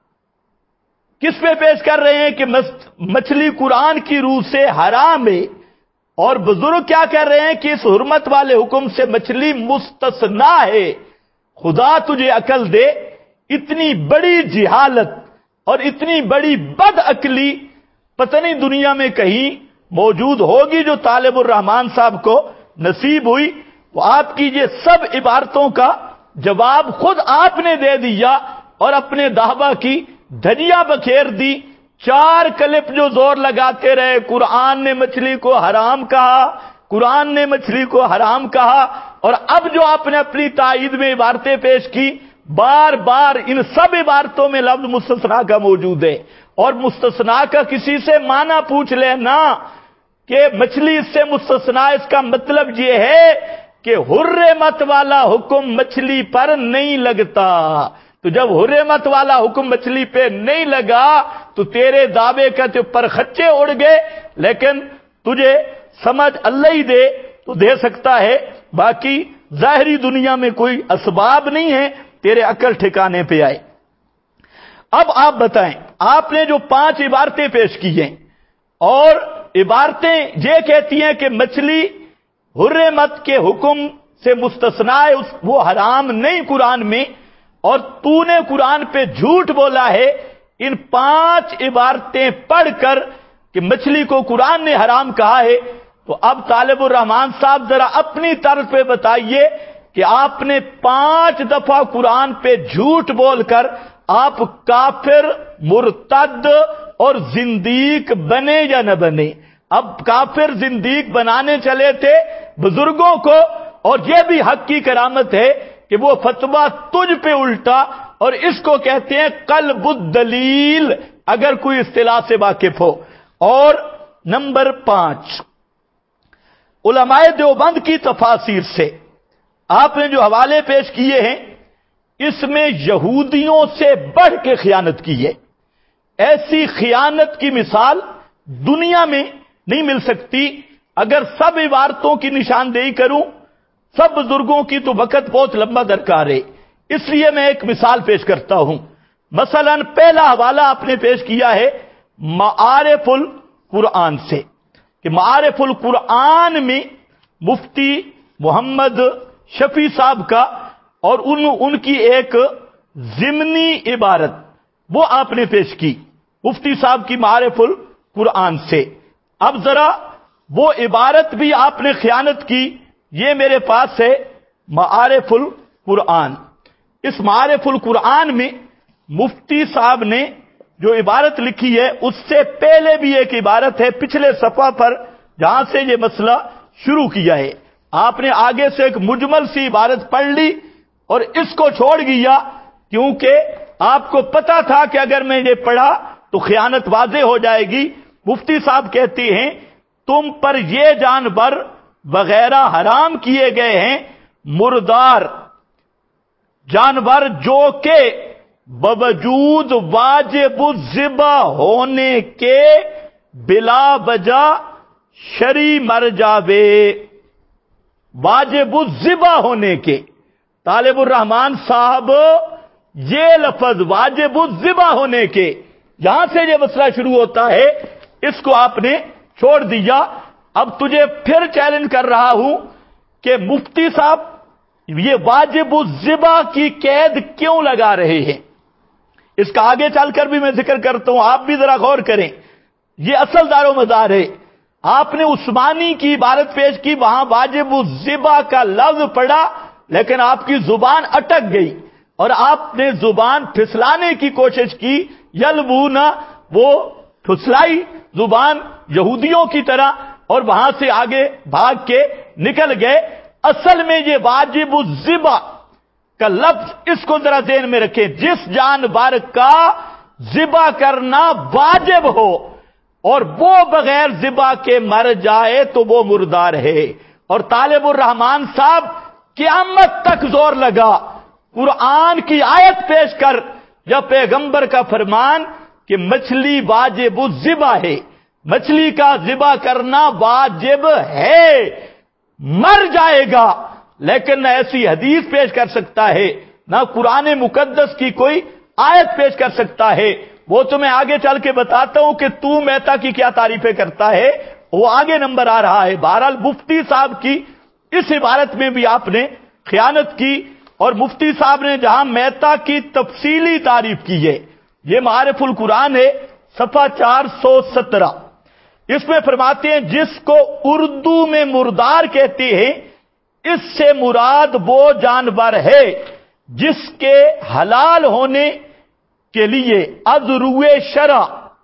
کس پہ پیش کر رہے ہیں کہ مچھلی قرآن کی روح سے حرام ہے، اور بزرگ کیا کہہ رہے ہیں کہ اس حرمت والے حکم سے مچھلی مستثنا ہے. خدا تجھے عقل دے، اتنی بڑی جہالت اور اتنی بڑی بد عقلی پتہ نہیں دنیا میں کہیں موجود ہوگی جو طالب الرحمان صاحب کو نصیب ہوئی. وہ آپ کی یہ سب عبارتوں کا جواب خود آپ نے دے دیا اور اپنے دعویٰ کی دھجیاں بکھیر دی. 4 کلپ جو زور لگاتے رہے، قرآن نے مچھلی کو حرام کہا، قرآن نے مچھلی کو حرام کہا، اور اب جو آپ نے اپنی تائید میں عبارتیں پیش کی، بار بار ان سب عبارتوں میں لفظ مستثنا کا موجود ہے. اور مستثنا کا کسی سے معنی پوچھ لینا کہ مچھلی اس سے مستثنا، اس کا مطلب یہ ہے کہ حرمت والا حکم مچھلی پر نہیں لگتا. تو جب حرمت والا حکم مچھلی پہ نہیں لگا تو تیرے دعوے کا تو پر خچے اڑ گئے. لیکن تجھے سمجھ اللہ ہی دے تو دے سکتا ہے، باقی ظاہری دنیا میں کوئی اسباب نہیں ہے تیرے عقل ٹھکانے پہ آئے. اب آپ بتائیں، آپ نے جو 5 عبارتیں پیش کی ہیں اور عبارتیں یہ کہتی ہیں کہ مچھلی حرمت کے حکم سے مستثنا ہے، وہ حرام نہیں قرآن میں، اور تو نے قرآن پہ جھوٹ بولا ہے ان 5 عبارتیں پڑھ کر کہ مچھلی کو قرآن نے حرام کہا ہے. تو اب طالب الرحمان صاحب ذرا اپنی طرز پہ بتائیے کہ آپ نے 5 دفعہ قرآن پہ جھوٹ بول کر آپ کافر، مرتد اور زندیق بنے یا نہ بنے؟ اب کافر زندیق بنانے چلے تھے بزرگوں کو، اور یہ بھی حق کی کرامت ہے کہ وہ فتویٰ تجھ پہ الٹا، اور اس کو کہتے ہیں قلب الدلیل، اگر کوئی اصطلاح سے واقف ہو. اور نمبر 5، علماء دیوبند کی تفاسیر سے آپ نے جو حوالے پیش کیے ہیں اس میں یہودیوں سے بڑھ کے خیانت کی ہے. ایسی خیانت کی مثال دنیا میں نہیں مل سکتی. اگر سب عبارتوں کی نشاندہی کروں سب بزرگوں کی تو وقت بہت لمبا درکار ہے، اس لیے میں ایک مثال پیش کرتا ہوں. مثلا پہلا حوالہ آپ نے پیش کیا ہے معارف القرآن سے کہ معارف القرآن میں مفتی محمد شفیع صاحب کا اور ان کی ایک ضمنی عبارت وہ آپ نے پیش کی مفتی صاحب کی معارف القرآن سے. اب ذرا وہ عبارت بھی آپ نے خیانت کی، یہ میرے پاس ہے معارف القرآن. اس معارف القرآن میں مفتی صاحب نے جو عبارت لکھی ہے اس سے پہلے بھی ایک عبارت ہے پچھلے صفحہ پر جہاں سے یہ مسئلہ شروع کیا ہے. آپ نے آگے سے ایک مجمل سی عبارت پڑھ لی اور اس کو چھوڑ گیا کیونکہ آپ کو پتا تھا کہ اگر میں یہ پڑھا تو خیانت واضح ہو جائے گی. مفتی صاحب کہتے ہیں تم پر یہ جانور وغیرہ حرام کیے گئے ہیں، مردار جانور جو کہ باوجود واجب الذبح ہونے کے بلا وجہ شری مر جاوے. واجب الذبح ہونے کے طالب الرحمان صاحب یہ لفظ واجب الذبح ہونے کے یہاں سے یہ مسئلہ شروع ہوتا ہے، اس کو آپ نے چھوڑ دیا۔ اب تجھے پھر چیلنج کر رہا ہوں کہ مفتی صاحب یہ واجب الذبح کی قید کیوں لگا رہے ہیں؟ اس کا آگے چل کر بھی میں ذکر کرتا ہوں، آپ بھی ذرا غور کریں۔ یہ اصل دار و مدار ہے۔ آپ نے عثمانی کی عبارت پیش کی، وہاں واجب الذبح کا لفظ پڑا، لیکن آپ کی زبان اٹک گئی اور آپ نے زبان پھسلانے کی کوشش کی، یلبونا، وہ پھسلائی زبان یہودیوں کی طرح اور وہاں سے آگے بھاگ کے نکل گئے۔ اصل میں یہ واجب الذبح کا لفظ، اس کو ذرا ذہن میں رکھیں، جس جانور کا ذبح کرنا واجب ہو اور وہ بغیر ذبح کے مر جائے تو وہ مردار ہے۔ اور طالب الرحمان صاحب قیامت تک زور لگا قرآن کی آیت پیش کر یا پیغمبر کا فرمان کہ مچھلی واجب الذبح ہے، مچھلی کا ذبح کرنا واجب ہے، مر جائے گا، لیکن نہ ایسی حدیث پیش کر سکتا ہے نہ قرآن مقدس کی کوئی آیت پیش کر سکتا ہے۔ وہ تو میں آگے چل کے بتاتا ہوں کہ تو میتا کی کیا تعریفیں کرتا ہے، وہ آگے نمبر آ رہا ہے۔ بہرحال مفتی صاحب کی اس عبارت میں بھی آپ نے خیانت کی، اور مفتی صاحب نے جہاں میتا کی تفصیلی تعریف کی ہے، یہ معارف القرآن ہے، صفحہ 417، اس میں فرماتے ہیں جس کو اردو میں مردار کہتے ہیں، اس سے مراد وہ جانور ہے جس کے حلال ہونے کے لیے ازروے شرع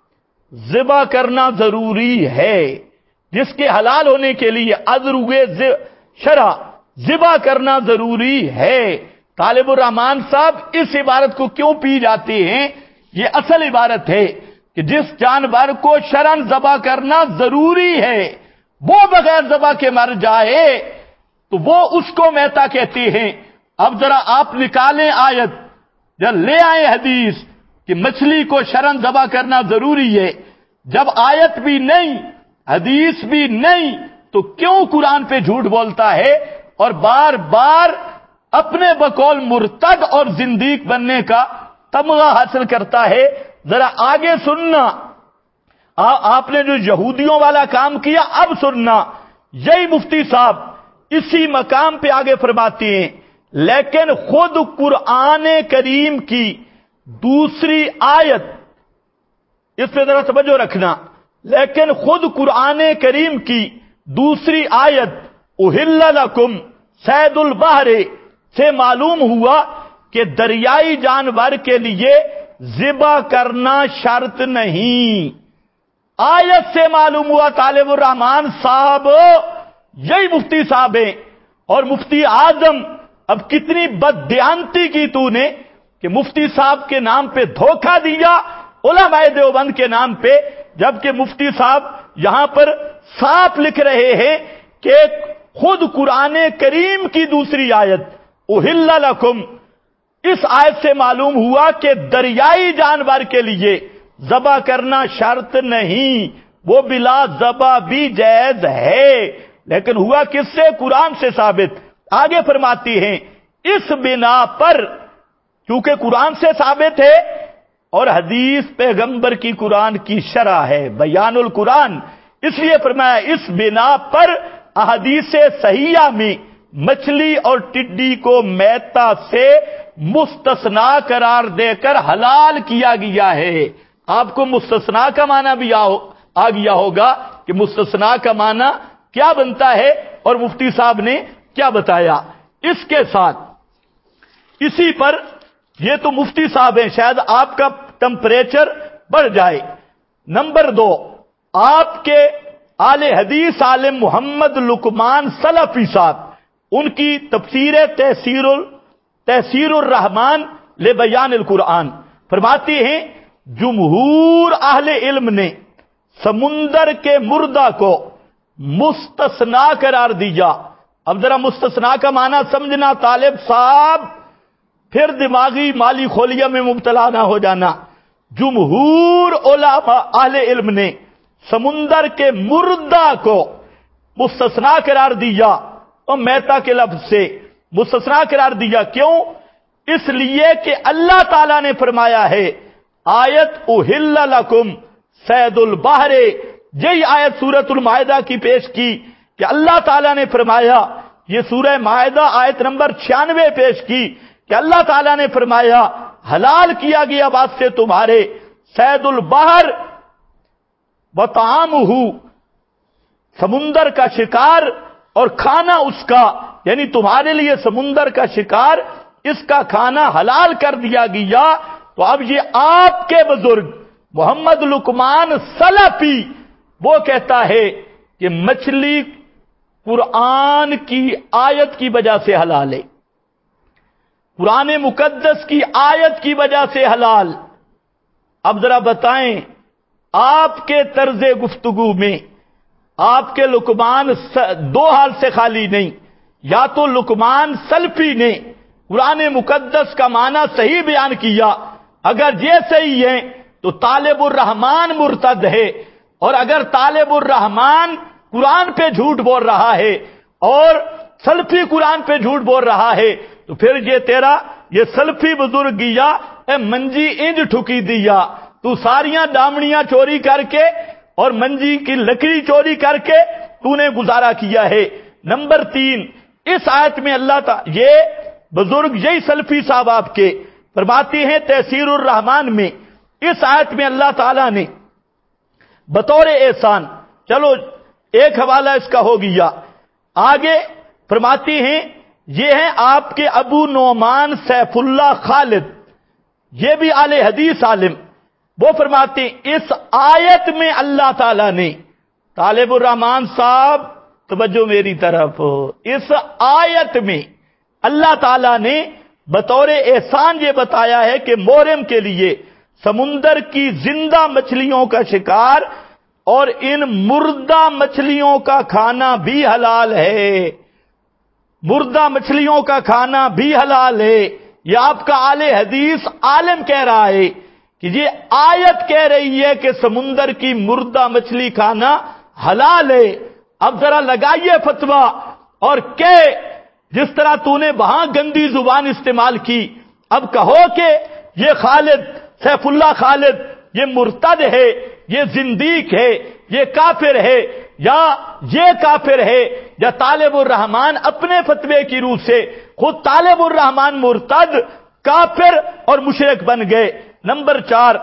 ذبح کرنا ضروری ہے، جس کے حلال ہونے کے لیے ازروے شرع ذبح کرنا ضروری ہے۔ طالب الرحمان صاحب اس عبارت کو کیوں پی جاتے ہیں؟ یہ اصل عبارت ہے کہ جس جانور کو شرعن ذبح کرنا ضروری ہے وہ بغیر ذبح کے مر جائے تو وہ اس کو میتا کہتے ہیں۔ اب ذرا آپ نکالیں آیت یا لے آئیں حدیث کہ مچھلی کو شرعن ذبح کرنا ضروری ہے۔ جب آیت بھی نہیں، حدیث بھی نہیں، تو کیوں قرآن پہ جھوٹ بولتا ہے اور بار بار اپنے بقول مرتد اور زندیق بننے کا تمغہ حاصل کرتا ہے؟ ذرا آگے سننا، آپ نے جو یہودیوں والا کام کیا اب سننا۔ یہی مفتی صاحب اسی مقام پہ آگے فرماتے ہیں، لیکن خود قرآن کریم کی دوسری آیت، اس پہ ذرا توجہ رکھنا، لیکن خود قرآن کریم کی دوسری آیت احل لکم صید البحر سے معلوم ہوا کہ دریائی جانور کے لیے ذبح کرنا شرط نہیں۔ آیت سے معلوم ہوا طالب الرحمان صاحب، یہی مفتی صاحب ہیں اور مفتی اعظم۔ اب کتنی بددیانتی کی تو نے کہ مفتی صاحب کے نام پہ دھوکہ دیا علماء دیوبند کے نام پہ، جبکہ مفتی صاحب یہاں پر صاف لکھ رہے ہیں کہ خود قرآن کریم کی دوسری آیت احل لکم، اس آیت سے معلوم ہوا کہ دریائی جانور کے لیے ذبح کرنا شرط نہیں، وہ بلا ذبح بھی جائز ہے۔ لیکن ہوا کس سے؟ قرآن سے ثابت۔ آگے فرماتی ہیں اس بنا پر، کیونکہ قرآن سے ثابت ہے اور حدیث پیغمبر کی قرآن کی شرح ہے، بیان القرآن، اس لیے فرمایا اس بنا پر احادیث صحیحہ میں مچھلی اور ٹڈی کو میتا سے مستثنا قرار دے کر حلال کیا گیا ہے۔ آپ کو مستثنا کا معنی بھی آ گیا ہوگا کہ مستثنا کا معنی کیا بنتا ہے اور مفتی صاحب نے کیا بتایا۔ اس کے ساتھ اسی پر، یہ تو مفتی صاحب ہیں، شاید آپ کا ٹمپریچر بڑھ جائے۔ نمبر 2، آپ کے اہل حدیث عالم محمد لقمان سلفی صاحب، ان کی تفسیر تحسیر الرحمان لبیان القرآن فرماتی ہیں جمہور اہل علم نے سمندر کے مردہ کو مستثنا قرار دیا۔ اب ذرا مستثنا کا معنی سمجھنا طالب صاحب، پھر دماغی مالی خولیہ میں مبتلا نہ ہو جانا۔ جمہور علماء اہل علم نے سمندر کے مردہ کو مستثنا قرار دیا اور میتا کے لفظ سے، مستثنا قرار دیا. کیوں؟ اس لیے کہ اللہ تعالیٰ نے فرمایا ہے آیت احل لکم صید البحر، یہی آیت سورۃ المائدہ کی پیش کی کہ اللہ تعالیٰ نے فرمایا، یہ سورہ مائدہ آیت نمبر 96 پیش کی کہ اللہ تعالیٰ نے فرمایا حلال کیا گیا بات سے تمہارے صید البحر وطعامہ، سمندر کا شکار اور کھانا اس کا، یعنی تمہارے لیے سمندر کا شکار، اس کا کھانا حلال کر دیا گیا. تو اب یہ آپ کے بزرگ محمد لقمان سلفی وہ کہتا ہے کہ مچھلی قرآن کی آیت کی وجہ سے حلال ہے، قرآن مقدس کی آیت کی وجہ سے حلال. اب ذرا بتائیں آپ کے طرز گفتگو میں آپ کے لقمان دو حال سے خالی نہیں، یا تو لقمان سلفی نے قرآن مقدس کا معنی صحیح بیان کیا، اگر یہ صحیح ہے تو طالب الرحمن مرتد ہے، اور اگر طالب الرحمن قرآن پہ جھوٹ بول رہا ہے اور سلفی قرآن پہ جھوٹ بول رہا ہے تو پھر یہ تیرا یہ سلفی بزرگ گیا اے منجی انج ٹھکی دیا، تو ساریاں دامنیاں چوری کر کے اور منجی کی لکڑی چوری کر کے تو نے گزارا کیا ہے. نمبر 3، اس آیت میں اللہ تعالی یہ بزرگ یہی سلفی صاحب آپ کے فرماتے ہیں تیسیر الرحمان میں، اس آیت میں اللہ تعالیٰ نے بطور احسان، چلو ایک حوالہ اس کا ہو گیا، آگے فرماتی ہیں یہ ہیں آپ کے ابو نعمان سیف اللہ خالد، یہ بھی اہل حدیث عالم، وہ فرماتے ہیں اس آیت میں اللہ تعالیٰ نے، طالب الرحمان صاحب توجہ میری طرف، اس آیت میں اللہ تعالیٰ نے بطور احسان یہ بتایا ہے کہ محرم کے لیے سمندر کی زندہ مچھلیوں کا شکار اور ان مردہ مچھلیوں کا کھانا بھی حلال ہے، مردہ مچھلیوں کا کھانا بھی حلال ہے. یہ آپ کا اہل حدیث عالم کہہ رہا ہے کہ یہ آیت کہہ رہی ہے کہ سمندر کی مردہ مچھلی کھانا حلال ہے. اب ذرا لگائیے فتویٰ اور کہ جس طرح تو نے وہاں گندی زبان استعمال کی، اب کہو کہ یہ خالد سیف اللہ خالد یہ مرتد ہے، یہ زندیق ہے، یہ کافر ہے، یا یہ کافر ہے، یا طالب الرحمن اپنے فتوے کی روح سے خود طالب الرحمن مرتد کافر اور مشرک بن گئے. نمبر 4،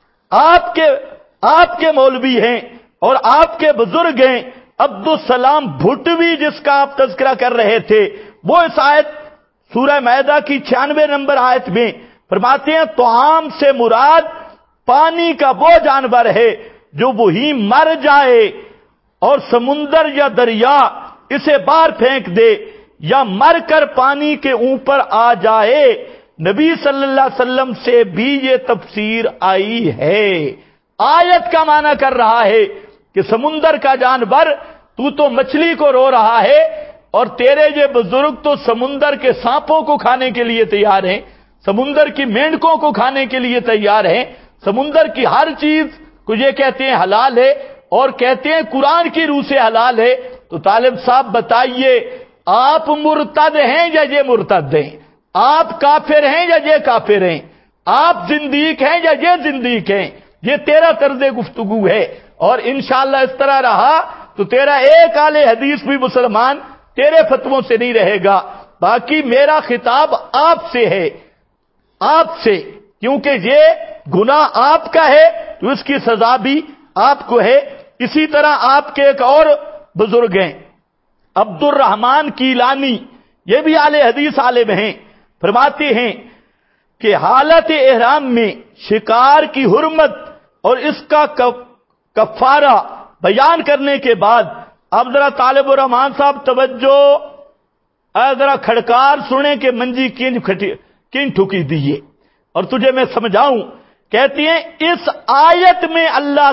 آپ کے مولوی ہیں اور آپ کے بزرگ ہیں عبدالسلام بھٹوی جس کا آپ تذکرہ کر رہے تھے، وہ اس آیت سورہ مائدہ کی 96 نمبر آیت میں فرماتے ہیں طعام سے مراد پانی کا وہ جانور ہے جو وہی مر جائے اور سمندر یا دریا اسے باہر پھینک دے یا مر کر پانی کے اوپر آ جائے. نبی صلی اللہ علیہ وسلم سے بھی یہ تفسیر آئی ہے. آیت کا معنی کر رہا ہے کہ سمندر کا جانور، تو مچھلی کو رو رہا ہے اور تیرے یہ بزرگ تو سمندر کے سانپوں کو کھانے کے لیے تیار ہیں، سمندر کی مینڈکوں کو کھانے کے لیے تیار ہیں، سمندر کی ہر چیز کو یہ کہتے ہیں حلال ہے اور کہتے ہیں قرآن کی روح سے حلال ہے. تو طالب صاحب بتائیے آپ مرتد ہیں یا یہ مرتد ہیں؟ آپ کافر ہیں یا یہ کافر ہیں؟ آپ زندیق ہیں یا یہ زندیق ہیں؟ یہ تیرا طرز گفتگو ہے، اور انشاءاللہ اس طرح رہا تو تیرا ایک اہل حدیث بھی مسلمان تیرے فتووں سے نہیں رہے گا. باقی میرا خطاب آپ سے ہے، آپ سے، کیونکہ یہ گناہ آپ کا ہے تو اس کی سزا بھی آپ کو ہے. اسی طرح آپ کے ایک اور بزرگ ہیں عبد الرحمن کیلانی، یہ بھی اہل حدیث عالم ہیں، فرماتے ہیں کہ حالت احرام میں شکار کی حرمت اور اس کا کفارہ بیان کرنے کے بعد، اب ذرا طالب الرحمان صاحب توجہ، ذرا کھڑکار سنیں کہ منجی کن ٹھکی دیے اور تجھے میں سمجھاؤں. کہتی ہیں اس آیت میں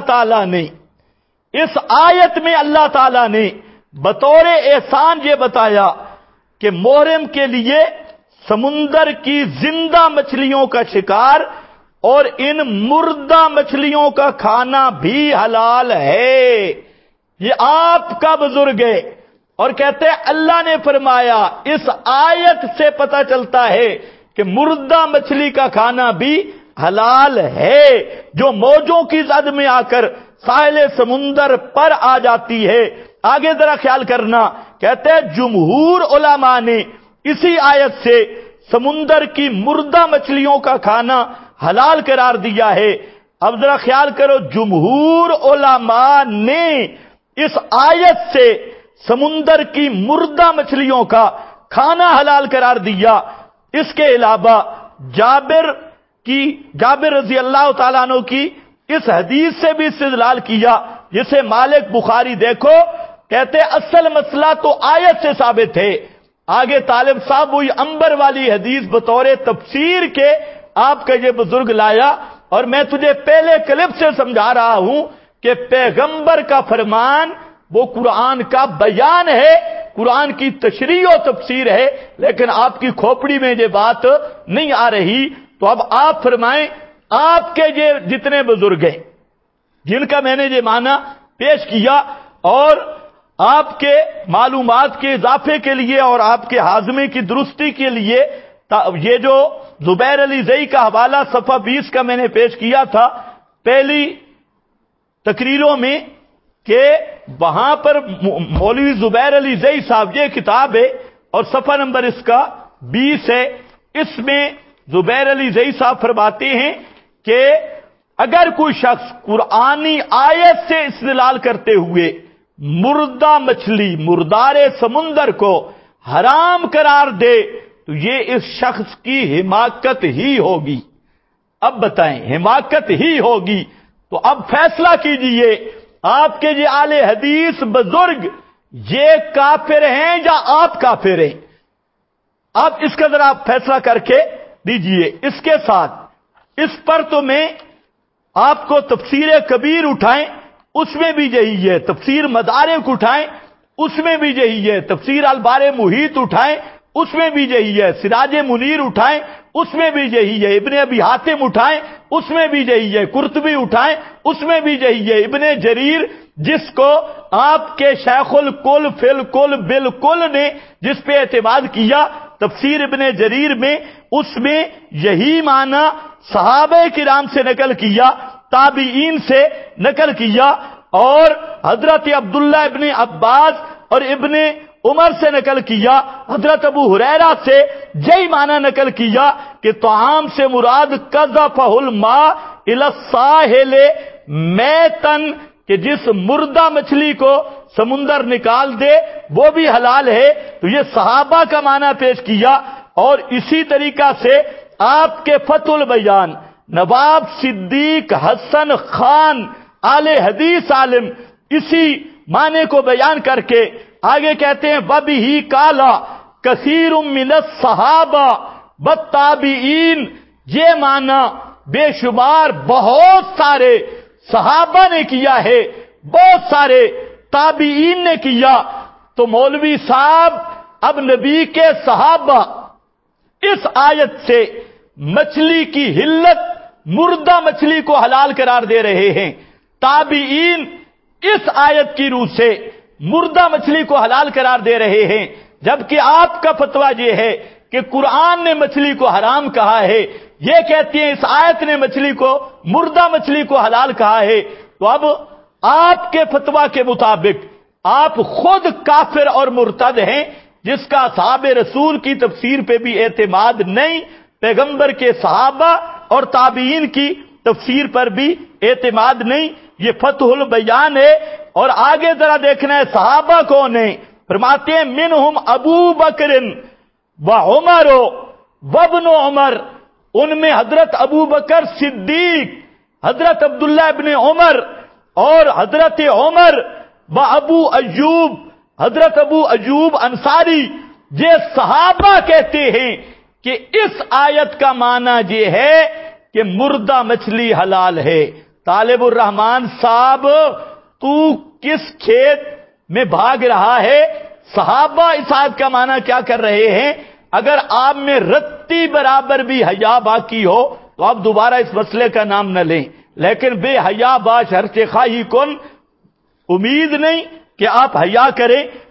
اللہ تعالی نے بطور احسان یہ بتایا کہ محرم کے لیے سمندر کی زندہ مچھلیوں کا شکار اور ان مردہ مچھلیوں کا کھانا بھی حلال ہے. یہ آپ کا بزرگ ہے، اور کہتے ہیں اللہ نے فرمایا. اس آیت سے پتہ چلتا ہے کہ مردہ مچھلی کا کھانا بھی حلال ہے جو موجوں کی زد میں آ کر ساحل سمندر پر آ جاتی ہے. آگے ذرا خیال کرنا, کہتے ہیں جمہور علماء نے اسی آیت سے سمندر کی مردہ مچھلیوں کا کھانا حلال قرار دیا ہے. اب ذرا خیال کرو, جمہور علماء نے اس آیت سے سمندر کی مردہ مچھلیوں کا کھانا حلال قرار دیا. اس کے علاوہ جابر رضی اللہ تعالیٰ عنہ کی اس حدیث سے بھی استدلال کیا, جسے مالک بخاری دیکھو, کہتے اصل مسئلہ تو آیت سے ثابت ہے. آگے طالب صاحب وہی انبر والی حدیث بطور تفسیر کے آپ کا یہ بزرگ لایا, اور میں تجھے پہلے کلپ سے سمجھا رہا ہوں کہ پیغمبر کا فرمان وہ قرآن کا بیان ہے, قرآن کی تشریح و تفسیر ہے, لیکن آپ کی کھوپڑی میں یہ بات نہیں آ رہی. تو اب آپ فرمائیں, آپ کے یہ جتنے بزرگ ہیں جن کا میں نے یہ معنی پیش کیا, اور آپ کے معلومات کے اضافے کے لیے اور آپ کے ہاضمے کی درستی کے لیے یہ جو زبیر علی زئی کا حوالہ صفحہ 20 کا میں نے پیش کیا تھا پہلی تقریروں میں, کہ وہاں پر مولوی زبیر علی زئی صاحب, یہ کتاب ہے اور صفحہ نمبر اس کا 20 ہے. اس میں زبیر علی زئی صاحب فرماتے ہیں کہ اگر کوئی شخص قرآنی آیت سے استدلال کرتے ہوئے مردہ مچھلی, مردار سمندر کو حرام قرار دے تو یہ اس شخص کی حماقت ہی ہوگی. اب بتائیں, حماقت ہی ہوگی. تو اب فیصلہ کیجئے, آپ کے یہ اہل حدیث بزرگ یہ کافر ہیں یا آپ کافر ہیں؟ آپ اس کا ذرا فیصلہ کر کے دیجئے. اس کے ساتھ اس پر تو میں آپ کو تفسیر کبیر اٹھائیں, اس میں بھی یہی ہے. تفسیر مدارک اٹھائیں, اس میں بھی یہی ہے. تفسیر البار محیط اٹھائیں, اس میں بھی یہی ہے. سراج منیر اٹھائیں, اس میں بھی یہی ہے. ابن ابی حاتم اٹھائیں, اس میں بھی یہی ہے. قرطبی اٹھائیں, اس میں بھی یہی ہے. ابن جریر, جس کو آپ کے شیخ الکل فی الکل بالکل نے جس پہ اعتماد کیا, تفسیر ابن جریر میں, اس میں یہی معنی صحابہ کرام سے نقل کیا, تابعین سے نقل کیا, اور حضرت عبداللہ ابن عباس اور ابن عمر سے نقل کیا, حضرت ابو ہریرہ سے یہی معنی نقل کیا کہ طعام سے مراد قذفہ الماء الی الساحل میتن, کہ جس مردہ مچھلی کو سمندر نکال دے وہ بھی حلال ہے. تو یہ صحابہ کا معنی پیش کیا, اور اسی طریقہ سے آپ کے فتح البیان نواب صدیق حسن خان آل حدیث عالم اسی معنی کو بیان کر کے آگے کہتے ہیں وَبِهِ قَالَ كَثِيرٌ مِّنَ الصَّحَابَةِ وَالتَّابِعِينَ, یہ معنی بے شمار بہت سارے صحابہ نے کیا ہے, بہت سارے تابعین نے کیا. تو مولوی صاحب اب نبی کے صحابہ اس آیت سے مچھلی کی حلت, مردہ مچھلی کو حلال قرار دے رہے ہیں. تابعین اس آیت کی روح سے مردہ مچھلی کو حلال قرار دے رہے ہیں, جبکہ آپ کا فتویٰ یہ ہے کہ قرآن نے مچھلی کو حرام کہا ہے, یہ کہتی ہیں اس آیت نے مچھلی کو, مردہ مچھلی کو حلال کہا ہے. تو اب آپ کے فتویٰ کے مطابق آپ خود کافر اور مرتد ہیں, جس کا اصحاب رسول کی تفسیر پہ بھی اعتماد نہیں, پیغمبر کے صحابہ اور تابعین کی تفسیر پر بھی اعتماد نہیں. یہ فتح البیان ہے. اور آگے ذرا دیکھنا ہے صحابہ کون ہیں. فرماتے ہیں منہم ابو بکر و عمر و ابن عمر, ان میں حضرت ابو بکر صدیق, حضرت عبداللہ ابن عمر اور حضرت عمر و ابو ایوب, حضرت ابو ایوب انصاری. یہ صحابہ کہتے ہیں کہ اس آیت کا معنی یہ ہے کہ مردہ مچھلی حلال ہے. طالب الرحمان صاحب, تو کس کھیت میں بھاگ رہا ہے؟ صحابہ اس آیت کا معنی کیا کر رہے ہیں؟ اگر آپ میں رتی برابر بھی حیا باقی ہو تو آپ دوبارہ اس مسئلے کا نام نہ لیں, لیکن بے حیا باش ہر خواہی کن, امید نہیں کہ آپ حیا کریں.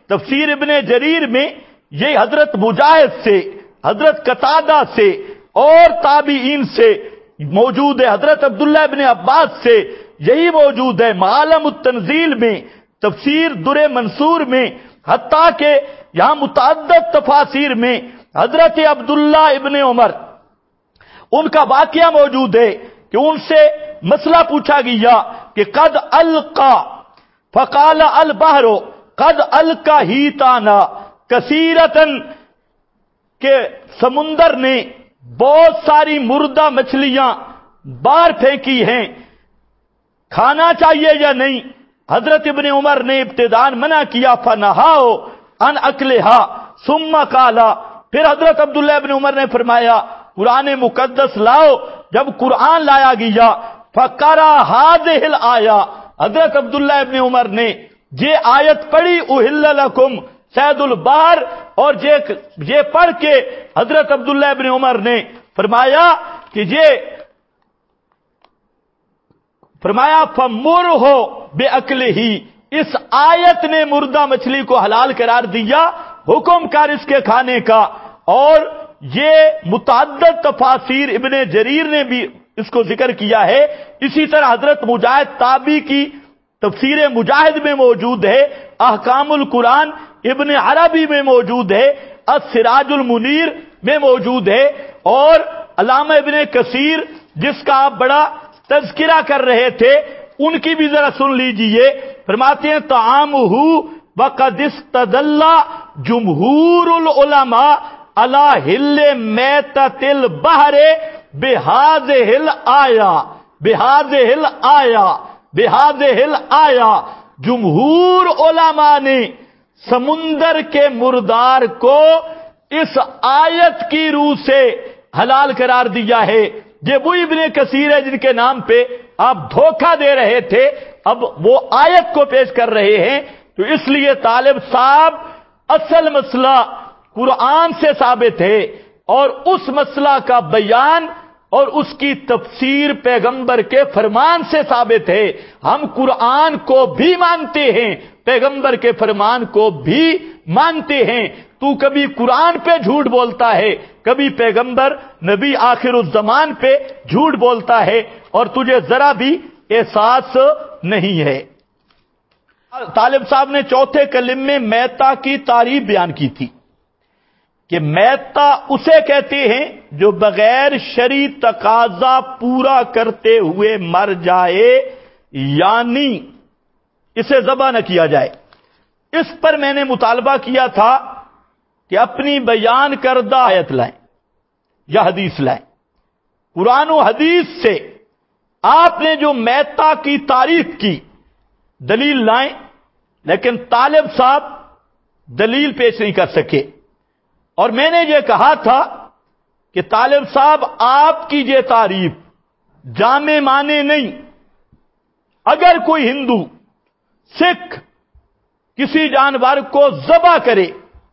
تفسیر ابن جریر میں یہ حضرت مجاہد سے، حضرت قتادہ سے اور تابعین سے موجود ہے، حضرت عبداللہ ابن عباس سے یہی موجود ہے، معالم التنزیل میں، تفسیر در منصور میں، حتیٰ کہ یہاں متعدد تفاسیر میں حضرت عبداللہ ابن عمر ان کا واقعہ موجود ہے کہ ان سے مسئلہ پوچھا گیا کہ قد القا فقال البحر قد القا ہیتانا کثیرتن، کہ سمندر نے بہت ساری مردہ مچھلیاں باہر پھینکی ہیں، کھانا چاہیے یا نہیں؟ حضرت ابن عمر نے ابتدان منع کیا، فنہاؤ ان اکلہا ثم قالا، پھر حضرت عبداللہ ابن عمر نے فرمایا قرآن مقدس لاؤ، جب قرآن لایا گیا فقرا ہذہ الآیہ، حضرت عبداللہ ابن عمر نے یہ آیت پڑھی احل لکم صید البحر، اور یہ پڑھ کے حضرت عبداللہ ابن عمر نے فرمایا کہ یہ فرمایا فمرہ بأکلہ، اس آیت نے مردہ مچھلی کو حلال قرار دیا، حکم کر اس کے کھانے کا۔ اور یہ متعدد تفاسیر ابن جریر نے بھی اس کو ذکر کیا ہے، اسی طرح حضرت مجاہد تابعی کی تفسیر مجاہد میں موجود ہے، احکام القرآن ابن عربی میں موجود ہے، السراج المنیر میں موجود ہے، اور علامہ ابن کثیر جس کا آپ بڑا تذکرہ کر رہے تھے ان کی بھی ذرا سن لیجئے، فرماتے ہیں طعامہ وقد استدل جمہور العلماء علی حل میتۃ البحر بہذہ الآیہ، بہذہ الآیہ، بہذہ الآیہ، جمہور علماء نے سمندر کے مردار کو اس آیت کی روح سے حلال قرار دیا ہے۔ یہ وہ ابن کثیر ہے جن کے نام پہ آپ دھوکہ دے رہے تھے، اب وہ آیت کو پیش کر رہے ہیں۔ تو اس لیے طالب صاحب اصل مسئلہ قرآن سے ثابت ہے، اور اس مسئلہ کا بیان اور اس کی تفسیر پیغمبر کے فرمان سے ثابت ہے۔ ہم قرآن کو بھی مانتے ہیں، پیغمبر کے فرمان کو بھی مانتے ہیں۔ تو کبھی قرآن پہ جھوٹ بولتا ہے، کبھی پیغمبر نبی آخر الزمان پہ جھوٹ بولتا ہے، اور تجھے ذرا بھی احساس نہیں ہے۔ طالب صاحب نے چوتھے کلم میں میتہ کی تعریف بیان کی تھی کہ میتہ اسے کہتے ہیں جو بغیر شرعی تقاضا پورا کرتے ہوئے مر جائے، یعنی اسے ذبح نہ کیا جائے۔ اس پر میں نے مطالبہ کیا تھا کہ اپنی بیان کردہ آیت لائیں یا حدیث لائیں، قرآن و حدیث سے آپ نے جو میتہ کی تعریف کی دلیل لائیں، لیکن طالب صاحب دلیل پیش نہیں کر سکے۔ اور میں نے یہ کہا تھا کہ طالب صاحب آپ کی یہ تعریف جامع معنی نہیں، اگر کوئی ہندو سکھ کسی جانور کو ذبح کرے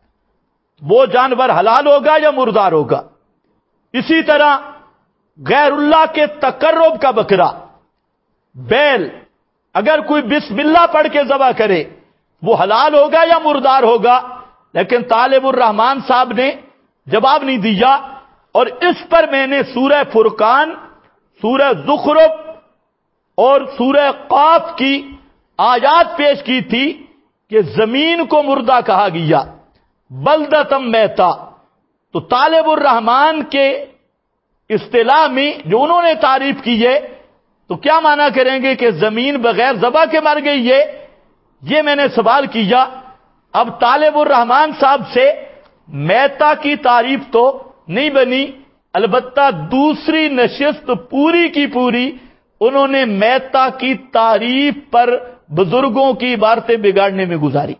وہ جانور حلال ہوگا یا مردار ہوگا؟ اسی طرح غیر اللہ کے تقرب کا بکرا، بیل، اگر کوئی بسم اللہ پڑھ کے ذبح کرے وہ حلال ہوگا یا مردار ہوگا؟ لیکن طالب الرحمان صاحب نے جواب نہیں دیا، اور اس پر میں نے سورہ فرقان، سورہ زخرف اور سورہ قاف کی آیات پیش کی تھی کہ زمین کو مردہ کہا گیا، بلدتم میتا۔ تو طالب الرحمان کے اصطلاح میں جو انہوں نے تعریف کی ہے تو کیا معنی کریں گے کہ زمین بغیر ذبح کے مر گئی ہے؟ یہ میں نے سوال کیا۔ اب طالب الرحمان صاحب سے میتا کی تعریف تو نہیں بنی، البتہ دوسری نشست پوری کی پوری انہوں نے میتا کی تعریف پر بزرگوں کی عبارتیں بگاڑنے میں گزاری۔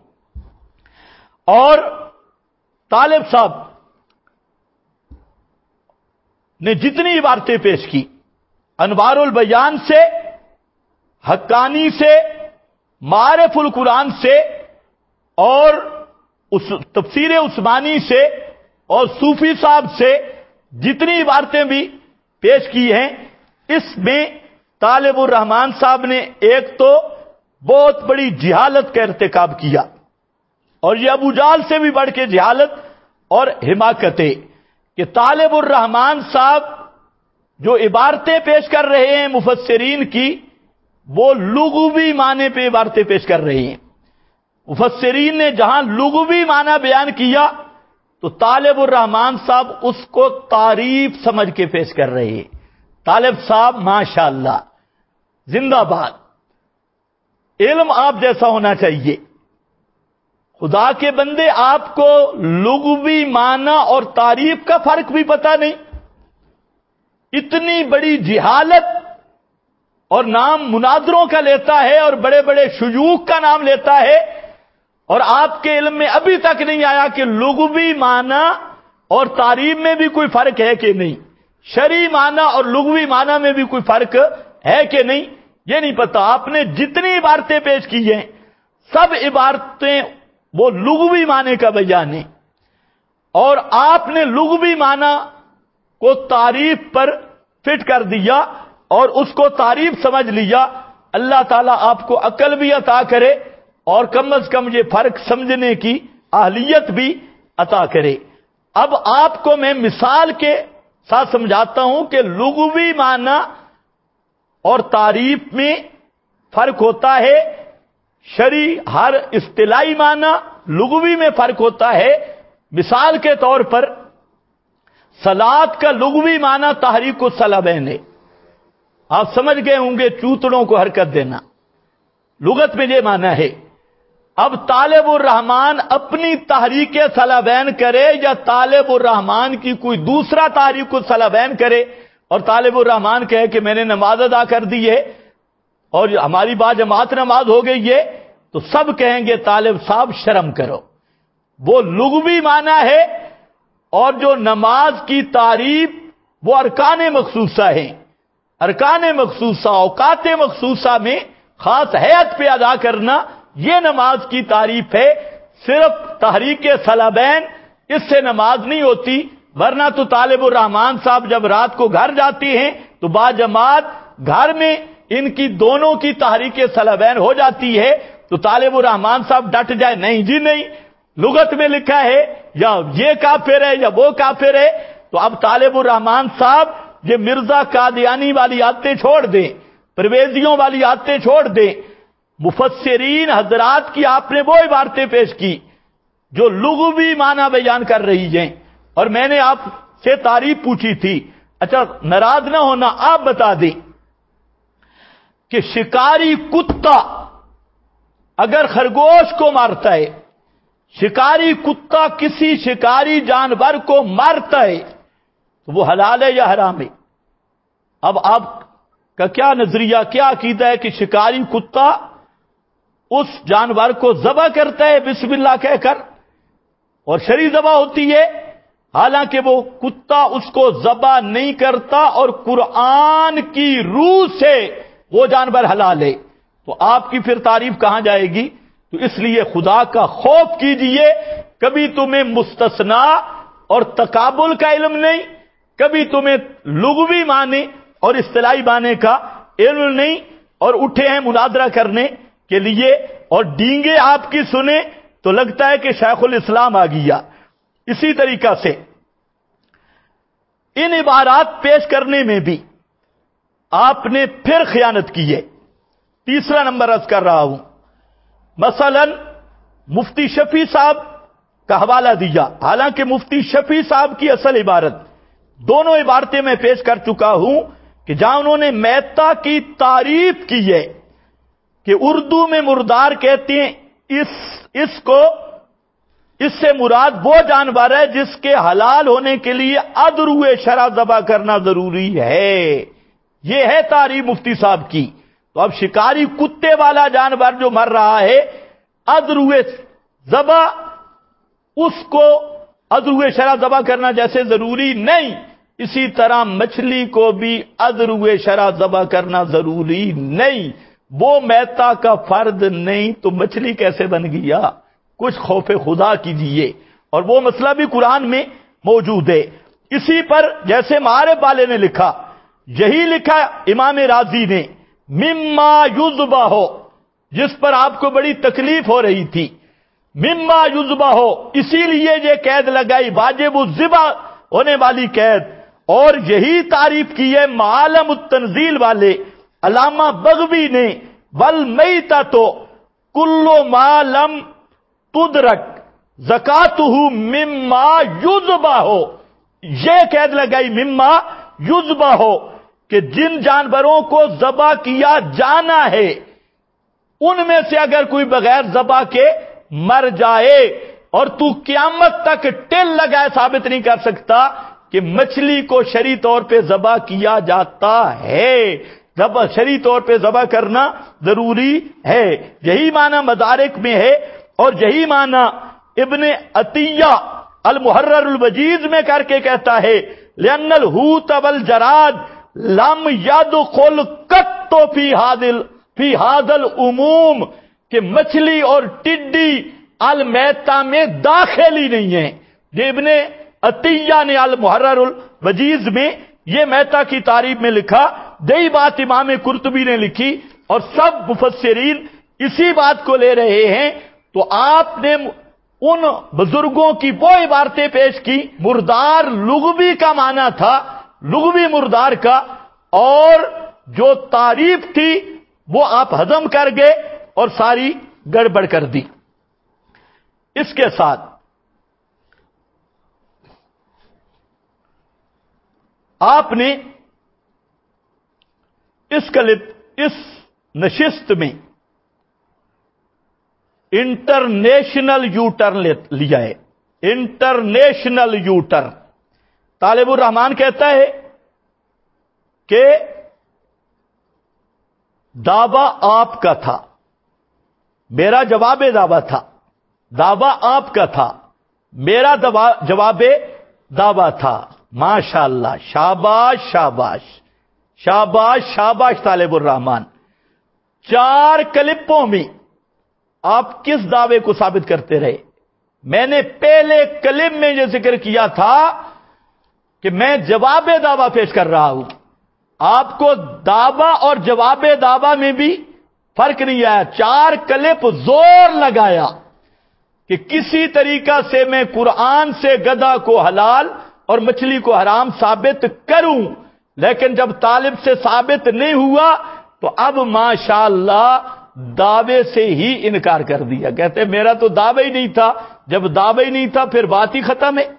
اور طالب صاحب نے جتنی عبارتیں پیش کی، انوار البیان سے، حقانی سے، معارف القرآن سے، اور اس تفسیر عثمانی سے، اور صوفی صاحب سے جتنی عبارتیں بھی پیش کی ہیں، اس میں طالب الرحمان صاحب نے ایک تو بہت بڑی جہالت کا ارتکاب کیا، اور یہ ابو جہل سے بھی بڑھ کے جہالت اور حماقت ہے کہ طالب الرحمان صاحب جو عبارتیں پیش کر رہے ہیں مفسرین کی، وہ لغوی معنی پہ عبارتیں پیش کر رہے ہیں۔ مفسرین نے جہاں لغوی معنی بیان کیا تو طالب الرحمان صاحب اس کو تعریف سمجھ کے پیش کر رہے ہیں۔ طالب صاحب ماشاءاللہ زندہ باد، علم آپ جیسا ہونا چاہیے۔ خدا کے بندے، آپ کو لغوی معنی اور تعریف کا فرق بھی پتہ نہیں، اتنی بڑی جہالت، اور نام مناظروں کا لیتا ہے اور بڑے بڑے شیوخ کا نام لیتا ہے، اور آپ کے علم میں ابھی تک نہیں آیا کہ لغوی معنی اور تعریف میں بھی کوئی فرق ہے کہ نہیں، شرعی معنی اور لغوی معنی میں بھی کوئی فرق ہے کہ نہیں، یہ نہیں پتا۔ آپ نے جتنی عبارتیں پیش کی ہیں سب عبارتیں وہ لغوی معنی کا بیان ہے، اور آپ نے لغوی معنی کو تعریف پر فٹ کر دیا اور اس کو تعریف سمجھ لیا۔ اللہ تعالیٰ آپ کو عقل بھی عطا کرے اور کم از کم یہ فرق سمجھنے کی اہلیت بھی عطا کرے۔ اب آپ کو میں مثال کے ساتھ سمجھاتا ہوں کہ لغوی معنی اور تعریف میں فرق ہوتا ہے، شرعی ہر اصطلاحی معنی لغوی میں فرق ہوتا ہے۔ مثال کے طور پر صلاۃ کا لغوی معنی تحریک الصلبین ہے، آپ سمجھ گئے ہوں گے، چوتڑوں کو حرکت دینا، لغت میں یہ معنی ہے۔ اب طالب الرحمان اپنی تحریک صلبین کرے یا طالب الرحمان کی کوئی دوسرا تحریک الصلبین کرے اور طالب الرحمان کہے کہ میں نے نماز ادا کر دی ہے اور ہماری با جماعت نماز ہو گئی ہے، تو سب کہیں گے طالب صاحب شرم کرو۔ وہ لغوی معنی ہے، اور جو نماز کی تعریف وہ ارکان مخصوصہ ہیں، ارکان مخصوصہ اوقات مخصوصہ میں خاص حیت پہ ادا کرنا، یہ نماز کی تعریف ہے۔ صرف تحریک صلبین اس سے نماز نہیں ہوتی، ورنہ تو طالب الرحمان صاحب جب رات کو گھر جاتی ہیں تو با جماعت گھر میں ان کی دونوں کی تحریک صلبین ہو جاتی ہے، تو طالب الرحمان صاحب ڈٹ جائے نہیں جی نہیں، لغت میں لکھا ہے یا یہ کافر ہے یا وہ کافر ہے، تو اب طالب الرحمان صاحب یہ مرزا قادیانی والی عادتیں چھوڑ دیں، پرویزیوں والی عادتیں چھوڑ دیں۔ مفسرین حضرات کی آپ نے وہ عبارتیں پیش کی جو لغوی معنی بیان کر رہی ہیں، اور میں نے آپ سے تعریف پوچھی تھی۔ اچھا ناراض نہ ہونا، آپ بتا دیں کہ شکاری کتا اگر خرگوش کو مارتا ہے، شکاری کتا کسی شکاری جانور کو مارتا ہے تو وہ حلال ہے یا حرام ہے؟ اب آپ کا کیا نظریہ، کیا عقیدہ ہے کہ شکاری کتا اس جانور کو ذبح کرتا ہے بسم اللہ کہہ کر، اور شرعی ذبح ہوتی ہے، حالانکہ وہ کتا اس کو ذبح نہیں کرتا اور قرآن کی روح سے وہ جانور حلال ہے، تو آپ کی پھر تعریف کہاں جائے گی؟ تو اس لیے خدا کا خوف کیجئے، کبھی تمہیں مستثنا اور تقابل کا علم نہیں، کبھی تمہیں لغوی معنی اور اصطلاحی معنی کا علم نہیں، اور اٹھے ہیں مناظرہ کرنے کے لیے اور ڈینگے آپ کی سنیں تو لگتا ہے کہ شیخ الاسلام آ گیا۔ اسی طریقہ سے ان عبارات پیش کرنے میں بھی آپ نے پھر خیانت کی ہے۔ تیسرا نمبر عرض کر رہا ہوں، مثلا مفتی شفیع صاحب کا حوالہ دیا، حالانکہ مفتی شفیع صاحب کی اصل عبارت، دونوں عبارتیں میں پیش کر چکا ہوں کہ جہاں انہوں نے میتا کی تعریف کی ہے کہ اردو میں مردار کہتے ہیں، اس سے مراد وہ جانور ہے جس کے حلال ہونے کے لیے ادرو شرع ذبح کرنا ضروری ہے، یہ ہے تعریف مفتی صاحب کی۔ تو اب شکاری کتے والا جانور جو مر رہا ہے ادرو ذبح، اس کو ادرو شرع ذبح کرنا جیسے ضروری نہیں، اسی طرح مچھلی کو بھی ادرو شرع ذبح کرنا ضروری نہیں۔ وہ میتا کا فرد نہیں تو مچھلی کیسے بن گیا؟ کچھ خوف خدا کیجیے، اور وہ مسئلہ بھی قرآن میں موجود ہے۔ اسی پر جیسے معارف والے نے لکھا، یہی لکھا امام رازی نے، مما یذبح ہو، جس پر آپ کو بڑی تکلیف ہو رہی تھی، مما یذبح ہو، اسی لیے یہ قید لگائی واجب الذبح ہونے والی قید، اور یہی تعریف کی ہے معالم التنزیل والے علامہ بغوی نے، والمیتۃ کل ما لم تدرک زکاتہ مما یذبح ہو، یہ قید لگائی مما یذبح ہو کہ جن جانوروں کو ذبح کیا جانا ہے ان میں سے اگر کوئی بغیر ذبح کے مر جائے، اور تو قیامت تک ٹل لگائے ثابت نہیں کر سکتا کہ مچھلی کو شرعی طور پہ ذبح کیا جاتا ہے، شرعی طور پہ ذبح کرنا ضروری ہے۔ یہی معنی مدارک میں ہے، اور یہی معنی ابن عطیہ المحرر الوجیز میں کر کے کہتا ہے لأن الحوت والجراد لم يدخل قط فی هذا العموم، کہ مچھلی اور ٹڈی المیتہ میں داخل ہی نہیں ہے۔ یہ ابن عطیہ نے المحرر الوجیز میں یہ میتہ کی تعریف میں لکھا، یہی بات امام قرطبی نے لکھی، اور سب مفسرین اسی بات کو لے رہے ہیں۔ تو آپ نے ان بزرگوں کی وہ عبارتیں پیش کی، مردار لغوی کا معنی تھا، لغوی مردار کا، اور جو تعریف تھی وہ آپ ہضم کر گئے اور ساری گڑبڑ کر دی۔ اس کے ساتھ آپ نے اس نشست میں انٹرنیشنل یو ٹرن لیا ہے، انٹرنیشنل یو ٹرن۔ طالب الرحمان کہتا ہے کہ دعویٰ آپ کا تھا، میرا جواب دعویٰ تھا، دعویٰ آپ کا تھا، میرا جواب دعویٰ تھا۔ ماشاء اللہ، شاباش شاباش شاباش شاباش طالب الرحمان۔ 4 کلپوں میں آپ کس دعوے کو ثابت کرتے رہے؟ میں نے پہلے کلپ میں یہ ذکر کیا تھا کہ میں جواب دعویٰ پیش کر رہا ہوں، آپ کو دعویٰ اور جواب دعویٰ میں بھی فرق نہیں آیا۔ 4 کلپ زور لگایا کہ کسی طریقہ سے میں قرآن سے گدھا کو حلال اور مچھلی کو حرام ثابت کروں، لیکن جب طالب سے ثابت نہیں ہوا تو اب ماشاءاللہ دعوے سے ہی انکار کر دیا۔ کہتے میرا تو دعوی ہی نہیں تھا، جب دعوی ہی نہیں تھا پھر بات ہی ختم ہے۔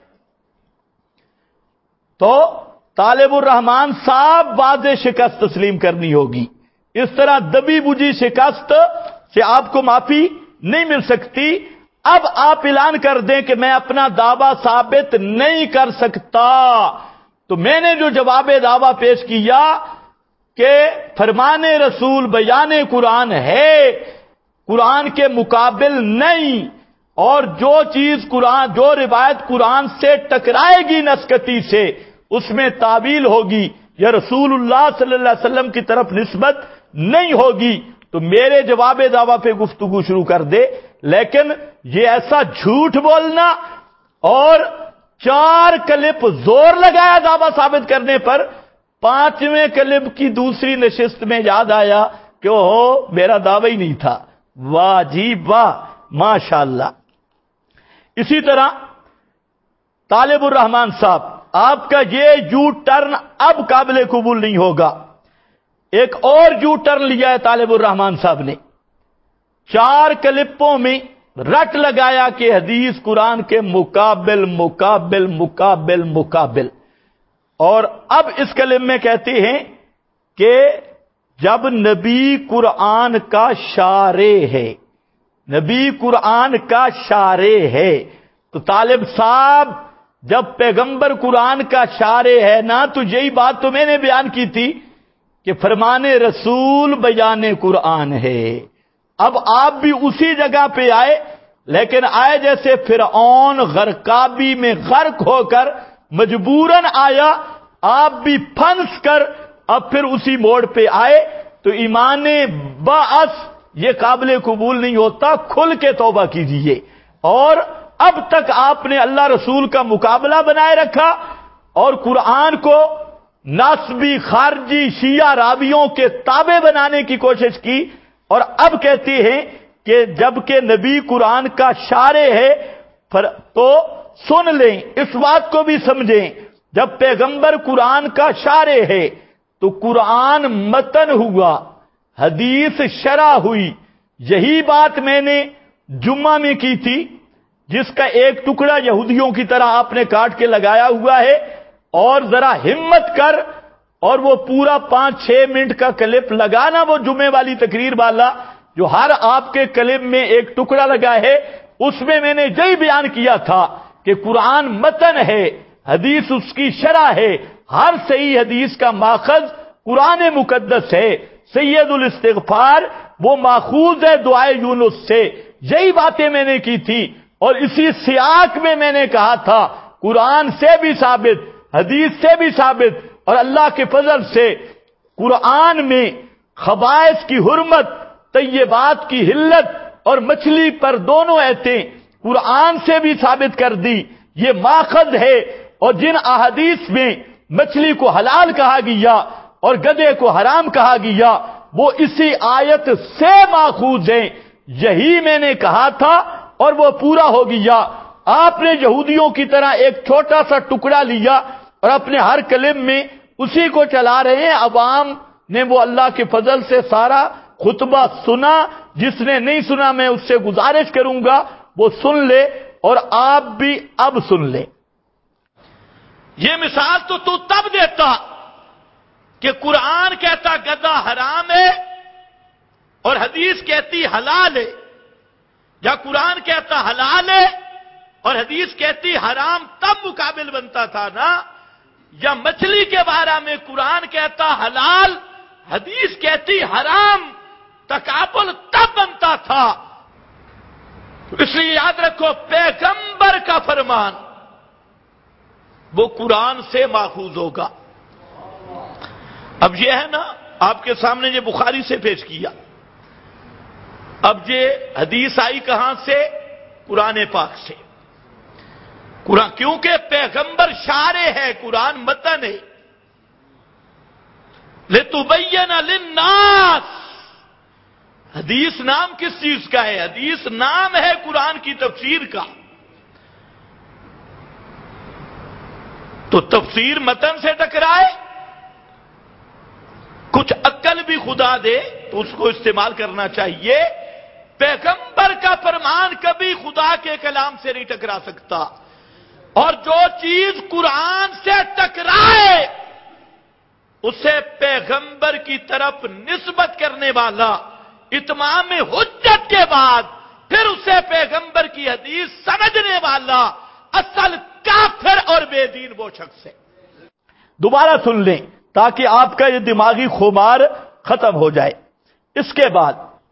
تو طالب الرحمان صاحب واضح شکست تسلیم کرنی ہوگی، اس طرح دبی بجھی شکست سے آپ کو معافی نہیں مل سکتی۔ اب آپ اعلان کر دیں کہ میں اپنا دعویٰ ثابت نہیں کر سکتا، تو میں نے جو جواب دعویٰ پیش کیا کہ فرمان رسول بیان قرآن ہے، قرآن کے مقابل نہیں، اور جو چیز قرآن، جو روایت قرآن سے ٹکرائے گی نسکتی سے اس میں تعویل ہوگی یا رسول اللہ صلی اللہ علیہ وسلم کی طرف نسبت نہیں ہوگی، تو میرے جواب دعویٰ پہ گفتگو شروع کر دے۔ لیکن یہ ایسا جھوٹ بولنا اور 4 کلپ زور لگایا دعویٰ ثابت کرنے پر، 5ویں کلپ کی دوسری نشست میں یاد آیا کہ وہ میرا دعویٰ ہی نہیں تھا۔ واہ جی واہ، ماشاءاللہ۔ اسی طرح طالب الرحمان صاحب، آپ کا یہ یو ٹرن اب قابل قبول نہیں ہوگا۔ ایک اور یو ٹرن لیا ہے طالب الرحمان صاحب نے، 4 کلپوں میں رٹ لگایا کہ حدیث قرآن کے مقابل مقابل مقابل مقابل، اور اب اس کلم میں کہتے ہیں کہ جب نبی قرآن کا شارع ہے، نبی قرآن کا شارع ہے، تو طالب صاحب جب پیغمبر قرآن کا شارع ہے نا، تو یہی بات تو میں نے بیان کی تھی کہ فرمان رسول بیان قرآن ہے۔ اب آپ بھی اسی جگہ پہ آئے، لیکن آئے جیسے فرعون غرقابی میں غرق ہو کر مجبوراً آیا، آپ بھی پھنس کر اب پھر اسی موڑ پہ آئے، تو ایمان باعث یہ قابل قبول نہیں ہوتا۔ کھل کے توبہ کیجئے۔ اور اب تک آپ نے اللہ رسول کا مقابلہ بنائے رکھا اور قرآن کو ناسبی خارجی شیعہ راویوں کے تابع بنانے کی کوشش کی، اور اب کہتے ہیں کہ جبکہ نبی قرآن کا شارع ہے تو سن لیں، اس بات کو بھی سمجھیں، جب پیغمبر قرآن کا شارع ہے تو قرآن متن ہوا، حدیث شرح ہوئی۔ یہی بات میں نے جمعہ میں کی تھی، جس کا ایک ٹکڑا یہودیوں کی طرح آپ نے کاٹ کے لگایا ہوا ہے، اور ذرا ہمت کر اور وہ پورا 5-6 منٹ کا کلپ لگانا، وہ جمعے والی تقریر والا جو ہر آپ کے کلپ میں ایک ٹکڑا لگا ہے، اس میں نے یہی بیان کیا تھا کہ قرآن متن ہے، حدیث اس کی شرح ہے، ہر صحیح حدیث کا ماخذ قرآن مقدس ہے، سید الاستغفار وہ ماخوذ ہے دعائے یونس سے۔ یہی باتیں میں نے کی تھی، اور اسی سیاق میں نے کہا تھا قرآن سے بھی ثابت، حدیث سے بھی ثابت، اور اللہ کے فضل سے قرآن میں خبائث کی حرمت، طیبات کی حلت اور مچھلی پر دونوں ایتیں قرآن سے بھی ثابت کر دی، یہ ماخذ ہے۔ اور جن احادیث میں مچھلی کو حلال کہا گیا اور گدھے کو حرام کہا گیا وہ اسی آیت سے ماخوذ ہیں، یہی میں نے کہا تھا اور وہ پورا ہو گیا۔ آپ نے یہودیوں کی طرح ایک چھوٹا سا ٹکڑا لیا اور اپنے ہر کلم میں اسی کو چلا رہے ہیں۔ عوام نے وہ اللہ کے فضل سے سارا خطبہ سنا، جس نے نہیں سنا میں اس سے گزارش کروں گا وہ سن لے، اور آپ بھی اب سن لے۔ یہ مثال تو تب دیتا کہ قرآن کہتا گدھا حرام ہے اور حدیث کہتی حلال ہے، یا قرآن کہتا حلال ہے اور حدیث کہتی حرام، تب مقابل بنتا تھا نا۔ یا مچھلی کے بارے میں قرآن کہتا حلال، حدیث کہتی حرام، تقابل تب بنتا تھا۔ اس لیے یاد رکھو پیغمبر کا فرمان وہ قرآن سے ماخوذ ہوگا۔ اب یہ ہے نا آپ کے سامنے یہ بخاری سے پیش کیا، اب یہ حدیث آئی کہاں سے؟ قرآن پاک سے۔ قرآن کیونکہ پیغمبر شارع ہے، قرآن متن ہے۔ لِتُبَيَّنَ لِلنَّاسِ، حدیث نام کس چیز کا ہے؟ حدیث نام ہے قرآن کی تفسیر کا۔ تو تفسیر متن سے ٹکرائے، کچھ عقل بھی خدا دے تو اس کو استعمال کرنا چاہیے۔ پیغمبر کا فرمان کبھی خدا کے کلام سے نہیں ٹکرا سکتا، اور جو چیز قرآن سے ٹکرائے اسے پیغمبر کی طرف نسبت کرنے والا اتمام حجت کے بعد پھر اسے پیغمبر کی حدیث سمجھنے والا اصل کافر اور بے دین وہ شخص ہے۔ دوبارہ سن لیں تاکہ آپ کا یہ دماغی خمار ختم ہو جائے۔ اس کے بعد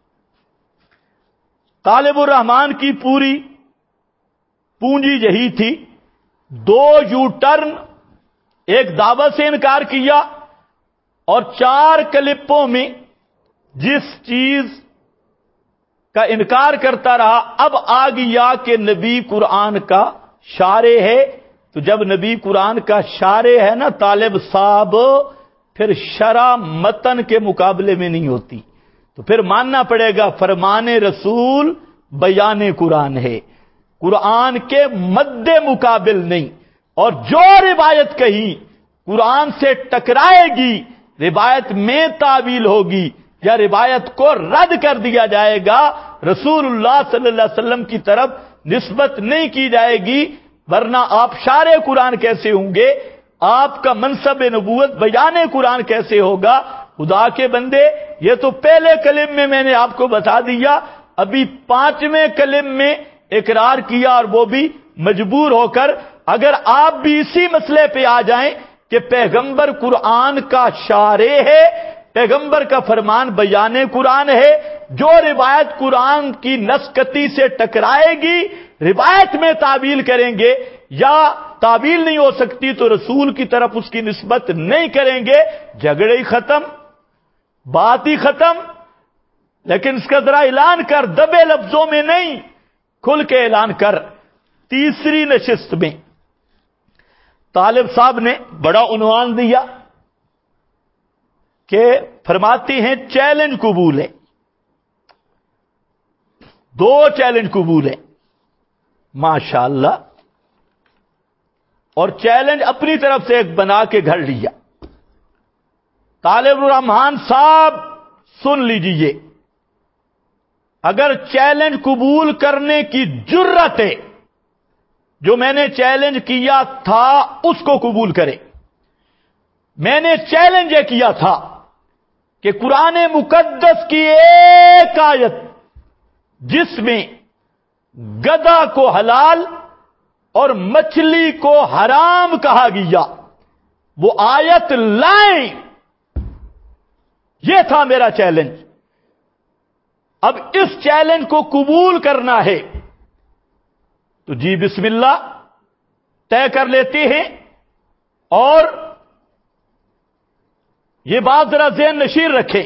طالب الرحمان کی پوری پونجی یہی تھی، 2 یو ٹرن، ایک دعوت سے انکار کیا، اور 4 کلپوں میں جس چیز کا انکار کرتا رہا اب آ گیا کہ نبی قرآن کا شارع ہے۔ تو جب نبی قرآن کا شارع ہے نا طالب صاحب، پھر شرع متن کے مقابلے میں نہیں ہوتی، تو پھر ماننا پڑے گا فرمان رسول بیان قرآن ہے، قرآن کے مد مقابل نہیں۔ اور جو روایت کہی قرآن سے ٹکرائے گی، روایت میں تعویل ہوگی یا روایت کو رد کر دیا جائے گا، رسول اللہ صلی اللہ علیہ وسلم کی طرف نسبت نہیں کی جائے گی، ورنہ آپ شارع قرآن کیسے ہوں گے؟ آپ کا منصب نبوت بیان قرآن کیسے ہوگا؟ خدا کے بندے، یہ تو پہلے کلم میں نے آپ کو بتا دیا، ابھی 5ویں کلم میں اقرار کیا، اور وہ بھی مجبور ہو کر۔ اگر آپ بھی اسی مسئلے پہ آ جائیں کہ پیغمبر قرآن کا شارع ہے، پیغمبر کا فرمان بیان قرآن ہے، جو روایت قرآن کی نسکتی سے ٹکرائے گی روایت میں تعویل کریں گے، یا تعویل نہیں ہو سکتی تو رسول کی طرف اس کی نسبت نہیں کریں گے، جھگڑے ہی ختم، بات ہی ختم۔ لیکن اس کا ذرا اعلان کر، دبے لفظوں میں نہیں، کھل کے اعلان کر۔ تیسری نشست میں طالب صاحب نے بڑا عنوان دیا کہ فرماتی ہیں چیلنج قبول ہے۔ 2 چیلنج قبول ہیں، ماشاءاللہ، اور چیلنج اپنی طرف سے ایک بنا کے گھڑ لیا۔ طالب الرحمان صاحب سن لیجئے، اگر چیلنج قبول کرنے کی جرت ہے، جو میں نے چیلنج کیا تھا اس کو قبول کرے۔ میں نے چیلنج یہ کیا تھا کہ قرآن مقدس کی ایک آیت جس میں گدھا کو حلال اور مچھلی کو حرام کہا گیا، وہ آیت لائیں، یہ تھا میرا چیلنج۔ اب اس چیلنج کو قبول کرنا ہے تو جی بسم اللہ طے کر لیتے ہیں، اور یہ بات ذرا ذہن نشین رکھیں،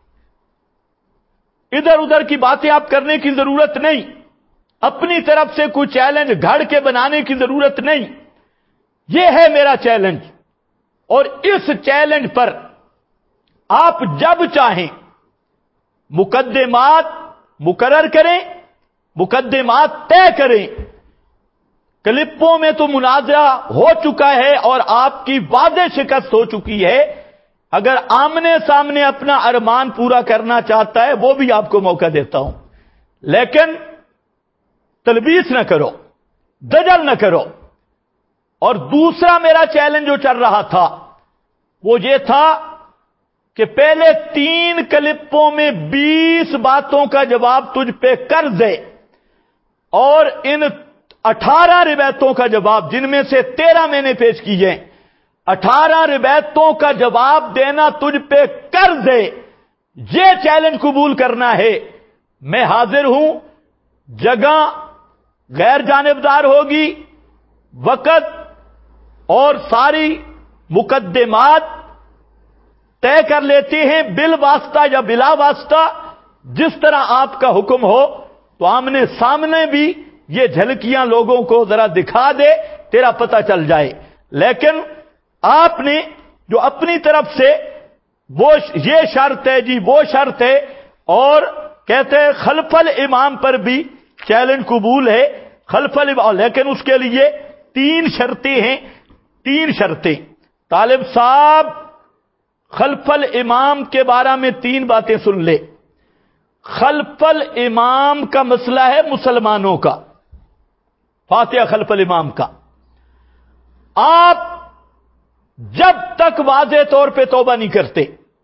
ادھر ادھر کی باتیں آپ کرنے کی ضرورت نہیں، اپنی طرف سے کوئی چیلنج گھڑ کے بنانے کی ضرورت نہیں۔ یہ ہے میرا چیلنج، اور اس چیلنج پر آپ جب چاہیں مقدمات مقرر کریں، مقدمات طے کریں۔ کلپوں میں تو مناظرہ ہو چکا ہے اور آپ کی واضح شکست ہو چکی ہے۔ اگر آمنے سامنے اپنا ارمان پورا کرنا چاہتا ہے وہ بھی آپ کو موقع دیتا ہوں، لیکن تلبیس نہ کرو، دجل نہ کرو۔ اور دوسرا میرا چیلنج جو چل رہا تھا وہ یہ تھا کہ پہلے 3 کلپوں میں 20 باتوں کا جواب تجھ پہ قرض ہے، اور ان 18 روایتوں کا جواب، جن میں سے 13 میں نے پیش کی ہیں، 18 روایتوں کا جواب دینا تجھ پہ قرض ہے۔ یہ چیلنج قبول کرنا ہے، میں حاضر ہوں۔ جگہ غیر جانبدار ہوگی، وقت اور ساری مقدمات طے کر لیتے ہیں، بال واسطہ یا بلا واسطہ، جس طرح آپ کا حکم ہو۔ تو آمنے سامنے بھی یہ جھلکیاں لوگوں کو ذرا دکھا دے، تیرا پتہ چل جائے۔ لیکن آپ نے جو اپنی طرف سے وہ یہ شرط ہے جی وہ شرط ہے، اور کہتے ہیں خلف الامام پر بھی چیلنج قبول ہے، خلف الامام، لیکن اس کے لیے 3 شرطیں ہیں، 3 شرطیں۔ طالب صاحب خلف الامام کے بارے میں 3 باتیں سن لے۔ خلف الامام کا مسئلہ ہے مسلمانوں کا، فاتحہ خلف الامام کا۔ آپ جب تک واضح طور پہ توبہ نہیں کرتے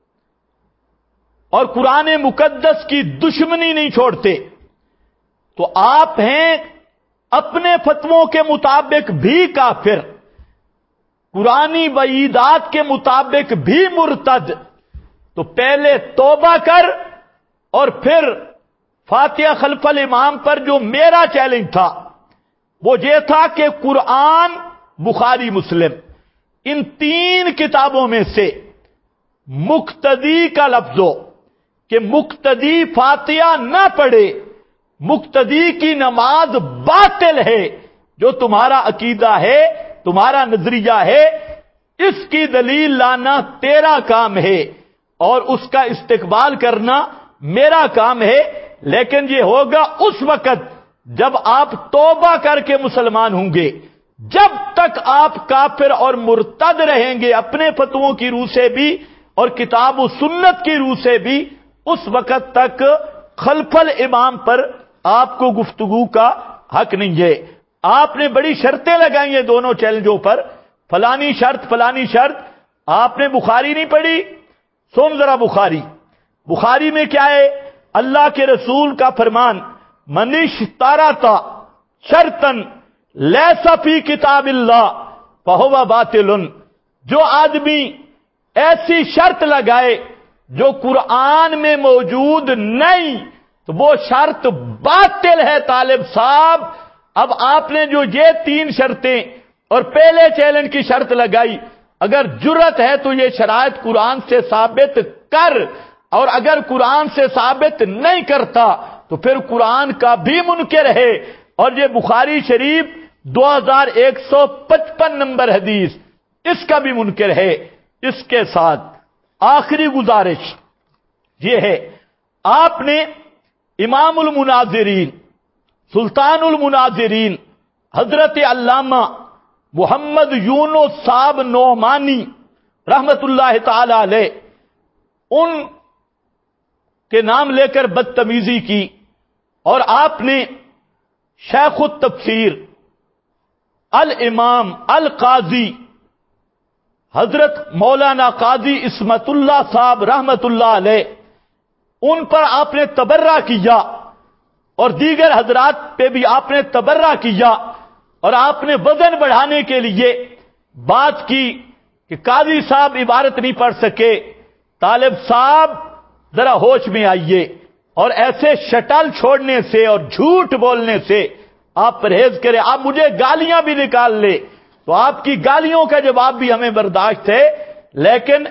اور قرآن مقدس کی دشمنی نہیں چھوڑتے تو آپ ہیں اپنے فتووں کے مطابق بھی کافر، قرآنی وعیدات کے مطابق بھی مرتد۔ تو پہلے توبہ کر، اور پھر فاتحہ خلف الامام پر جو میرا چیلنج تھا وہ یہ تھا کہ قرآن، بخاری، مسلم، ان 3 کتابوں میں سے مقتدی کا لفظ ہو کہ مقتدی فاتحہ نہ پڑھے، مقتدی کی نماز باطل ہے۔ جو تمہارا عقیدہ ہے، تمہارا نظریہ ہے، اس کی دلیل لانا تیرا کام ہے اور اس کا استقبال کرنا میرا کام ہے، لیکن یہ ہوگا اس وقت جب آپ توبہ کر کے مسلمان ہوں گے۔ جب تک آپ کافر اور مرتد رہیں گے اپنے فتووں کی روح سے بھی اور کتاب و سنت کی روح سے بھی، اس وقت تک خلف الامام پر آپ کو گفتگو کا حق نہیں ہے۔ آپ نے بڑی شرطیں لگائی ہیں دونوں چیلنجوں پر، فلانی شرط فلانی شرط۔ آپ نے بخاری نہیں پڑھی؟ سن ذرا بخاری، بخاری میں کیا ہے؟ اللہ کے رسول کا فرمان، من اشترط شرطا لیس فی کتاب اللہ فہو باطل۔ جو آدمی ایسی شرط لگائے جو قرآن میں موجود نہیں تو وہ شرط باطل ہے۔ طالب صاحب اب آپ نے جو یہ 3 شرطیں اور پہلے چیلنج کی شرط لگائی، اگر جرت ہے تو یہ شرائط قرآن سے ثابت کر، اور اگر قرآن سے ثابت نہیں کرتا تو پھر قرآن کا بھی منکر ہے۔ اور یہ بخاری شریف 2155 نمبر حدیث، اس کا بھی منکر ہے۔ اس کے ساتھ آخری گزارش یہ ہے، آپ نے امام المناظرین سلطان المناظرین حضرت علامہ محمد یونس صاحب نعمانی رحمت اللہ تعالی علیہ، ان کے نام لے کر بدتمیزی کی، اور آپ نے شیخ التفسیر الامام القاضی حضرت مولانا قاضی عصمت اللہ صاحب رحمت اللہ علیہ، ان پر آپ نے تبرہ کیا، اور دیگر حضرات پہ بھی آپ نے تبرہ کیا، اور آپ نے وزن بڑھانے کے لیے بات کی کہ قاضی صاحب عبارت نہیں پڑھ سکے۔ طالب صاحب ذرا ہوش میں آئیے، اور ایسے شٹل چھوڑنے سے اور جھوٹ بولنے سے آپ پرہیز کریں۔ آپ مجھے گالیاں بھی نکال لے تو آپ کی گالیوں کا جواب بھی ہمیں برداشت ہے، لیکن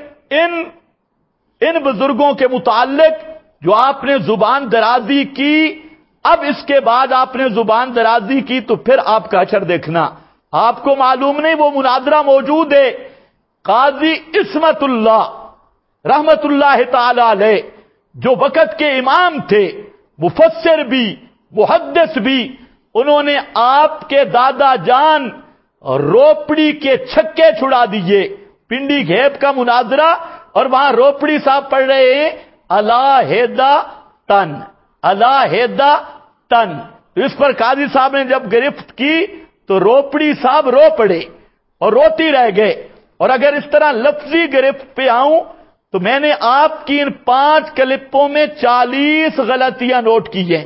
ان بزرگوں کے متعلق جو آپ نے زبان درازی کی، اب اس کے بعد آپ نے زبان درازی کی تو پھر آپ کا حشر دیکھنا۔ آپ کو معلوم نہیں وہ مناظرہ موجود ہے۔ قاضی عصمت اللہ رحمت اللہ تعالی علیہ جو وقت کے امام تھے، مفسر بھی محدث بھی، انہوں نے آپ کے دادا جان روپڑی کے چھکے چھڑا دیے۔ پنڈی گھیب کا مناظرہ، اور وہاں روپڑی صاحب پڑھ رہے ہیں علیحدہ تن علیحدہ تن۔ اس پر قاضی صاحب نے جب گرفت کی تو روپڑی صاحب رو پڑے اور روتی رہ گئے۔ اور اگر اس طرح لفظی گرفت پہ آؤں تو میں نے آپ کی ان 5 کلپوں میں 40 غلطیاں نوٹ کی ہیں،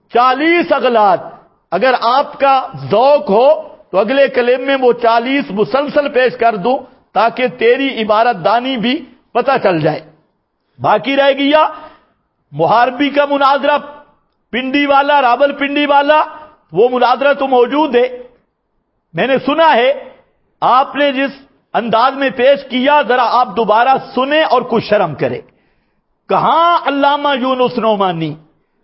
40 اغلاط۔ اگر آپ کا ذوق ہو تو اگلے کلم میں وہ 40 مسلسل پیش کر دوں تاکہ تیری عبارت دانی بھی پتہ چل جائے۔ باقی رہ گیا محاربی کا مناظرہ، پنڈی والا، راول پنڈی والا، وہ مناظرہ تو موجود ہے۔ میں نے سنا ہے آپ نے جس انداز میں پیش کیا، ذرا آپ دوبارہ سنیں اور کچھ شرم کریں۔ کہاں علامہ یونس نعمانی،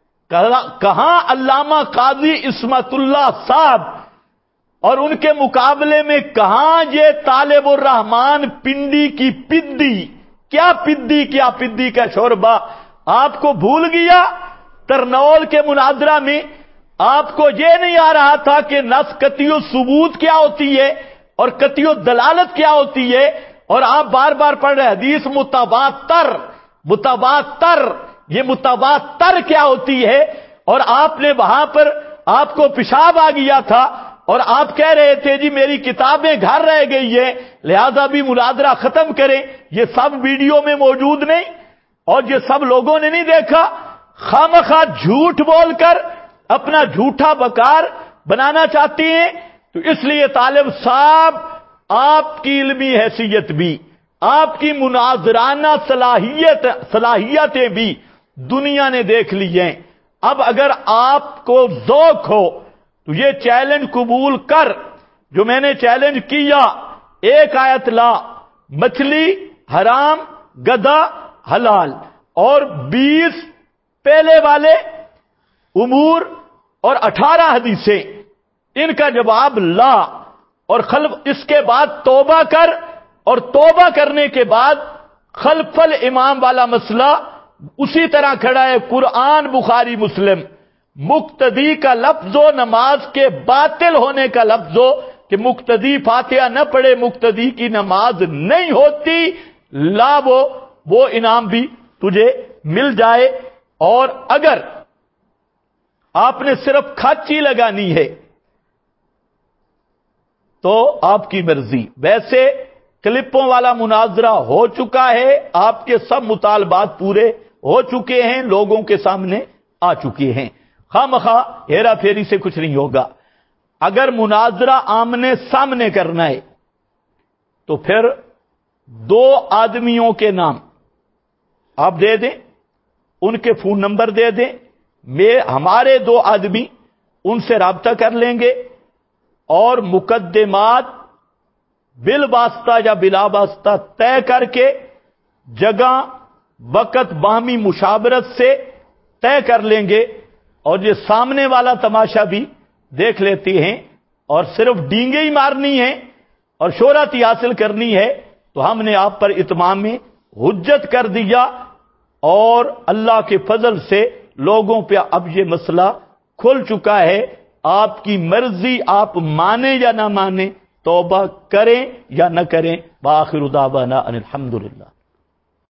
کہاں علامہ قاضی عصمت اللہ صاحب، اور ان کے مقابلے میں کہاں یہ طالب الرحمان پنڈی کی پدی، کیا پدی کیا پدی کا شوربہ آپ کو بھول گیا؟ ترنول کے مناظرہ میں آپ کو یہ نہیں آ رہا تھا کہ نص قطعی ثبوت کیا ہوتی ہے اور قطعی دلالت کیا ہوتی ہے، اور آپ بار بار پڑھ رہے حدیث متواتر متواتر، یہ متواتر کیا ہوتی ہے، اور آپ نے وہاں پر آپ کو پیشاب آ گیا تھا، اور آپ کہہ رہے تھے جی میری کتابیں گھر رہ گئی ہے لہذا بھی مناظرہ ختم کریں۔ یہ سب ویڈیو میں موجود نہیں، اور یہ سب لوگوں نے نہیں دیکھا۔ خامخواہ جھوٹ بول کر اپنا جھوٹا بکار بنانا چاہتی ہیں، تو اس لیے طالب صاحب آپ کی علمی حیثیت بھی، آپ کی مناظرانہ صلاحیتیں بھی دنیا نے دیکھ لی ہیں۔ اب اگر آپ کو ذوق ہو تو یہ چیلنج قبول کر جو میں نے چیلنج کیا، ایک آیت لا، مچھلی حرام، گدھا حلال، اور 20 پہلے والے امور اور 18 حدیثیں، ان کا جواب لا، اور اس کے بعد توبہ کر، اور توبہ کرنے کے بعد خلف الامام والا مسئلہ اسی طرح کھڑا ہے۔ قرآن بخاری مسلم، مقتدی کا لفظ و نماز کے باطل ہونے کا لفظ ہو کہ مقتدی فاتحہ نہ پڑھے مقتدی کی نماز نہیں ہوتی، لا وہ انعام بھی تجھے مل جائے۔ اور اگر آپ نے صرف کھچی لگانی ہے تو آپ کی مرضی۔ ویسے کلپوں والا مناظرہ ہو چکا ہے، آپ کے سب مطالبات پورے ہو چکے ہیں، لوگوں کے سامنے آ چکے ہیں۔ خواہ ہیرا پھیری سے کچھ نہیں ہوگا۔ اگر مناظرہ آمنے سامنے کرنا ہے تو پھر 2 آدمیوں کے نام آپ دے دیں، ان کے فون نمبر دے دیں، ہمارے 2 آدمی ان سے رابطہ کر لیں گے، اور مقدمات بالواسطہ یا بلا واسطہ طے کر کے جگہ وقت باہمی مشاورت سے طے کر لیں گے، اور یہ سامنے والا تماشا بھی دیکھ لیتے ہیں، اور صرف ڈینگے ہی مارنی ہے اور شہرت ہی حاصل کرنی ہے تو ہم نے آپ پر اتمام حجت کر دیا، اور اللہ کے فضل سے لوگوں پہ اب یہ مسئلہ کھل چکا ہے، آپ کی مرضی، آپ مانیں یا نہ مانیں، توبہ کریں یا نہ کریں۔ بآخر دعوانا ان الحمدللہ۔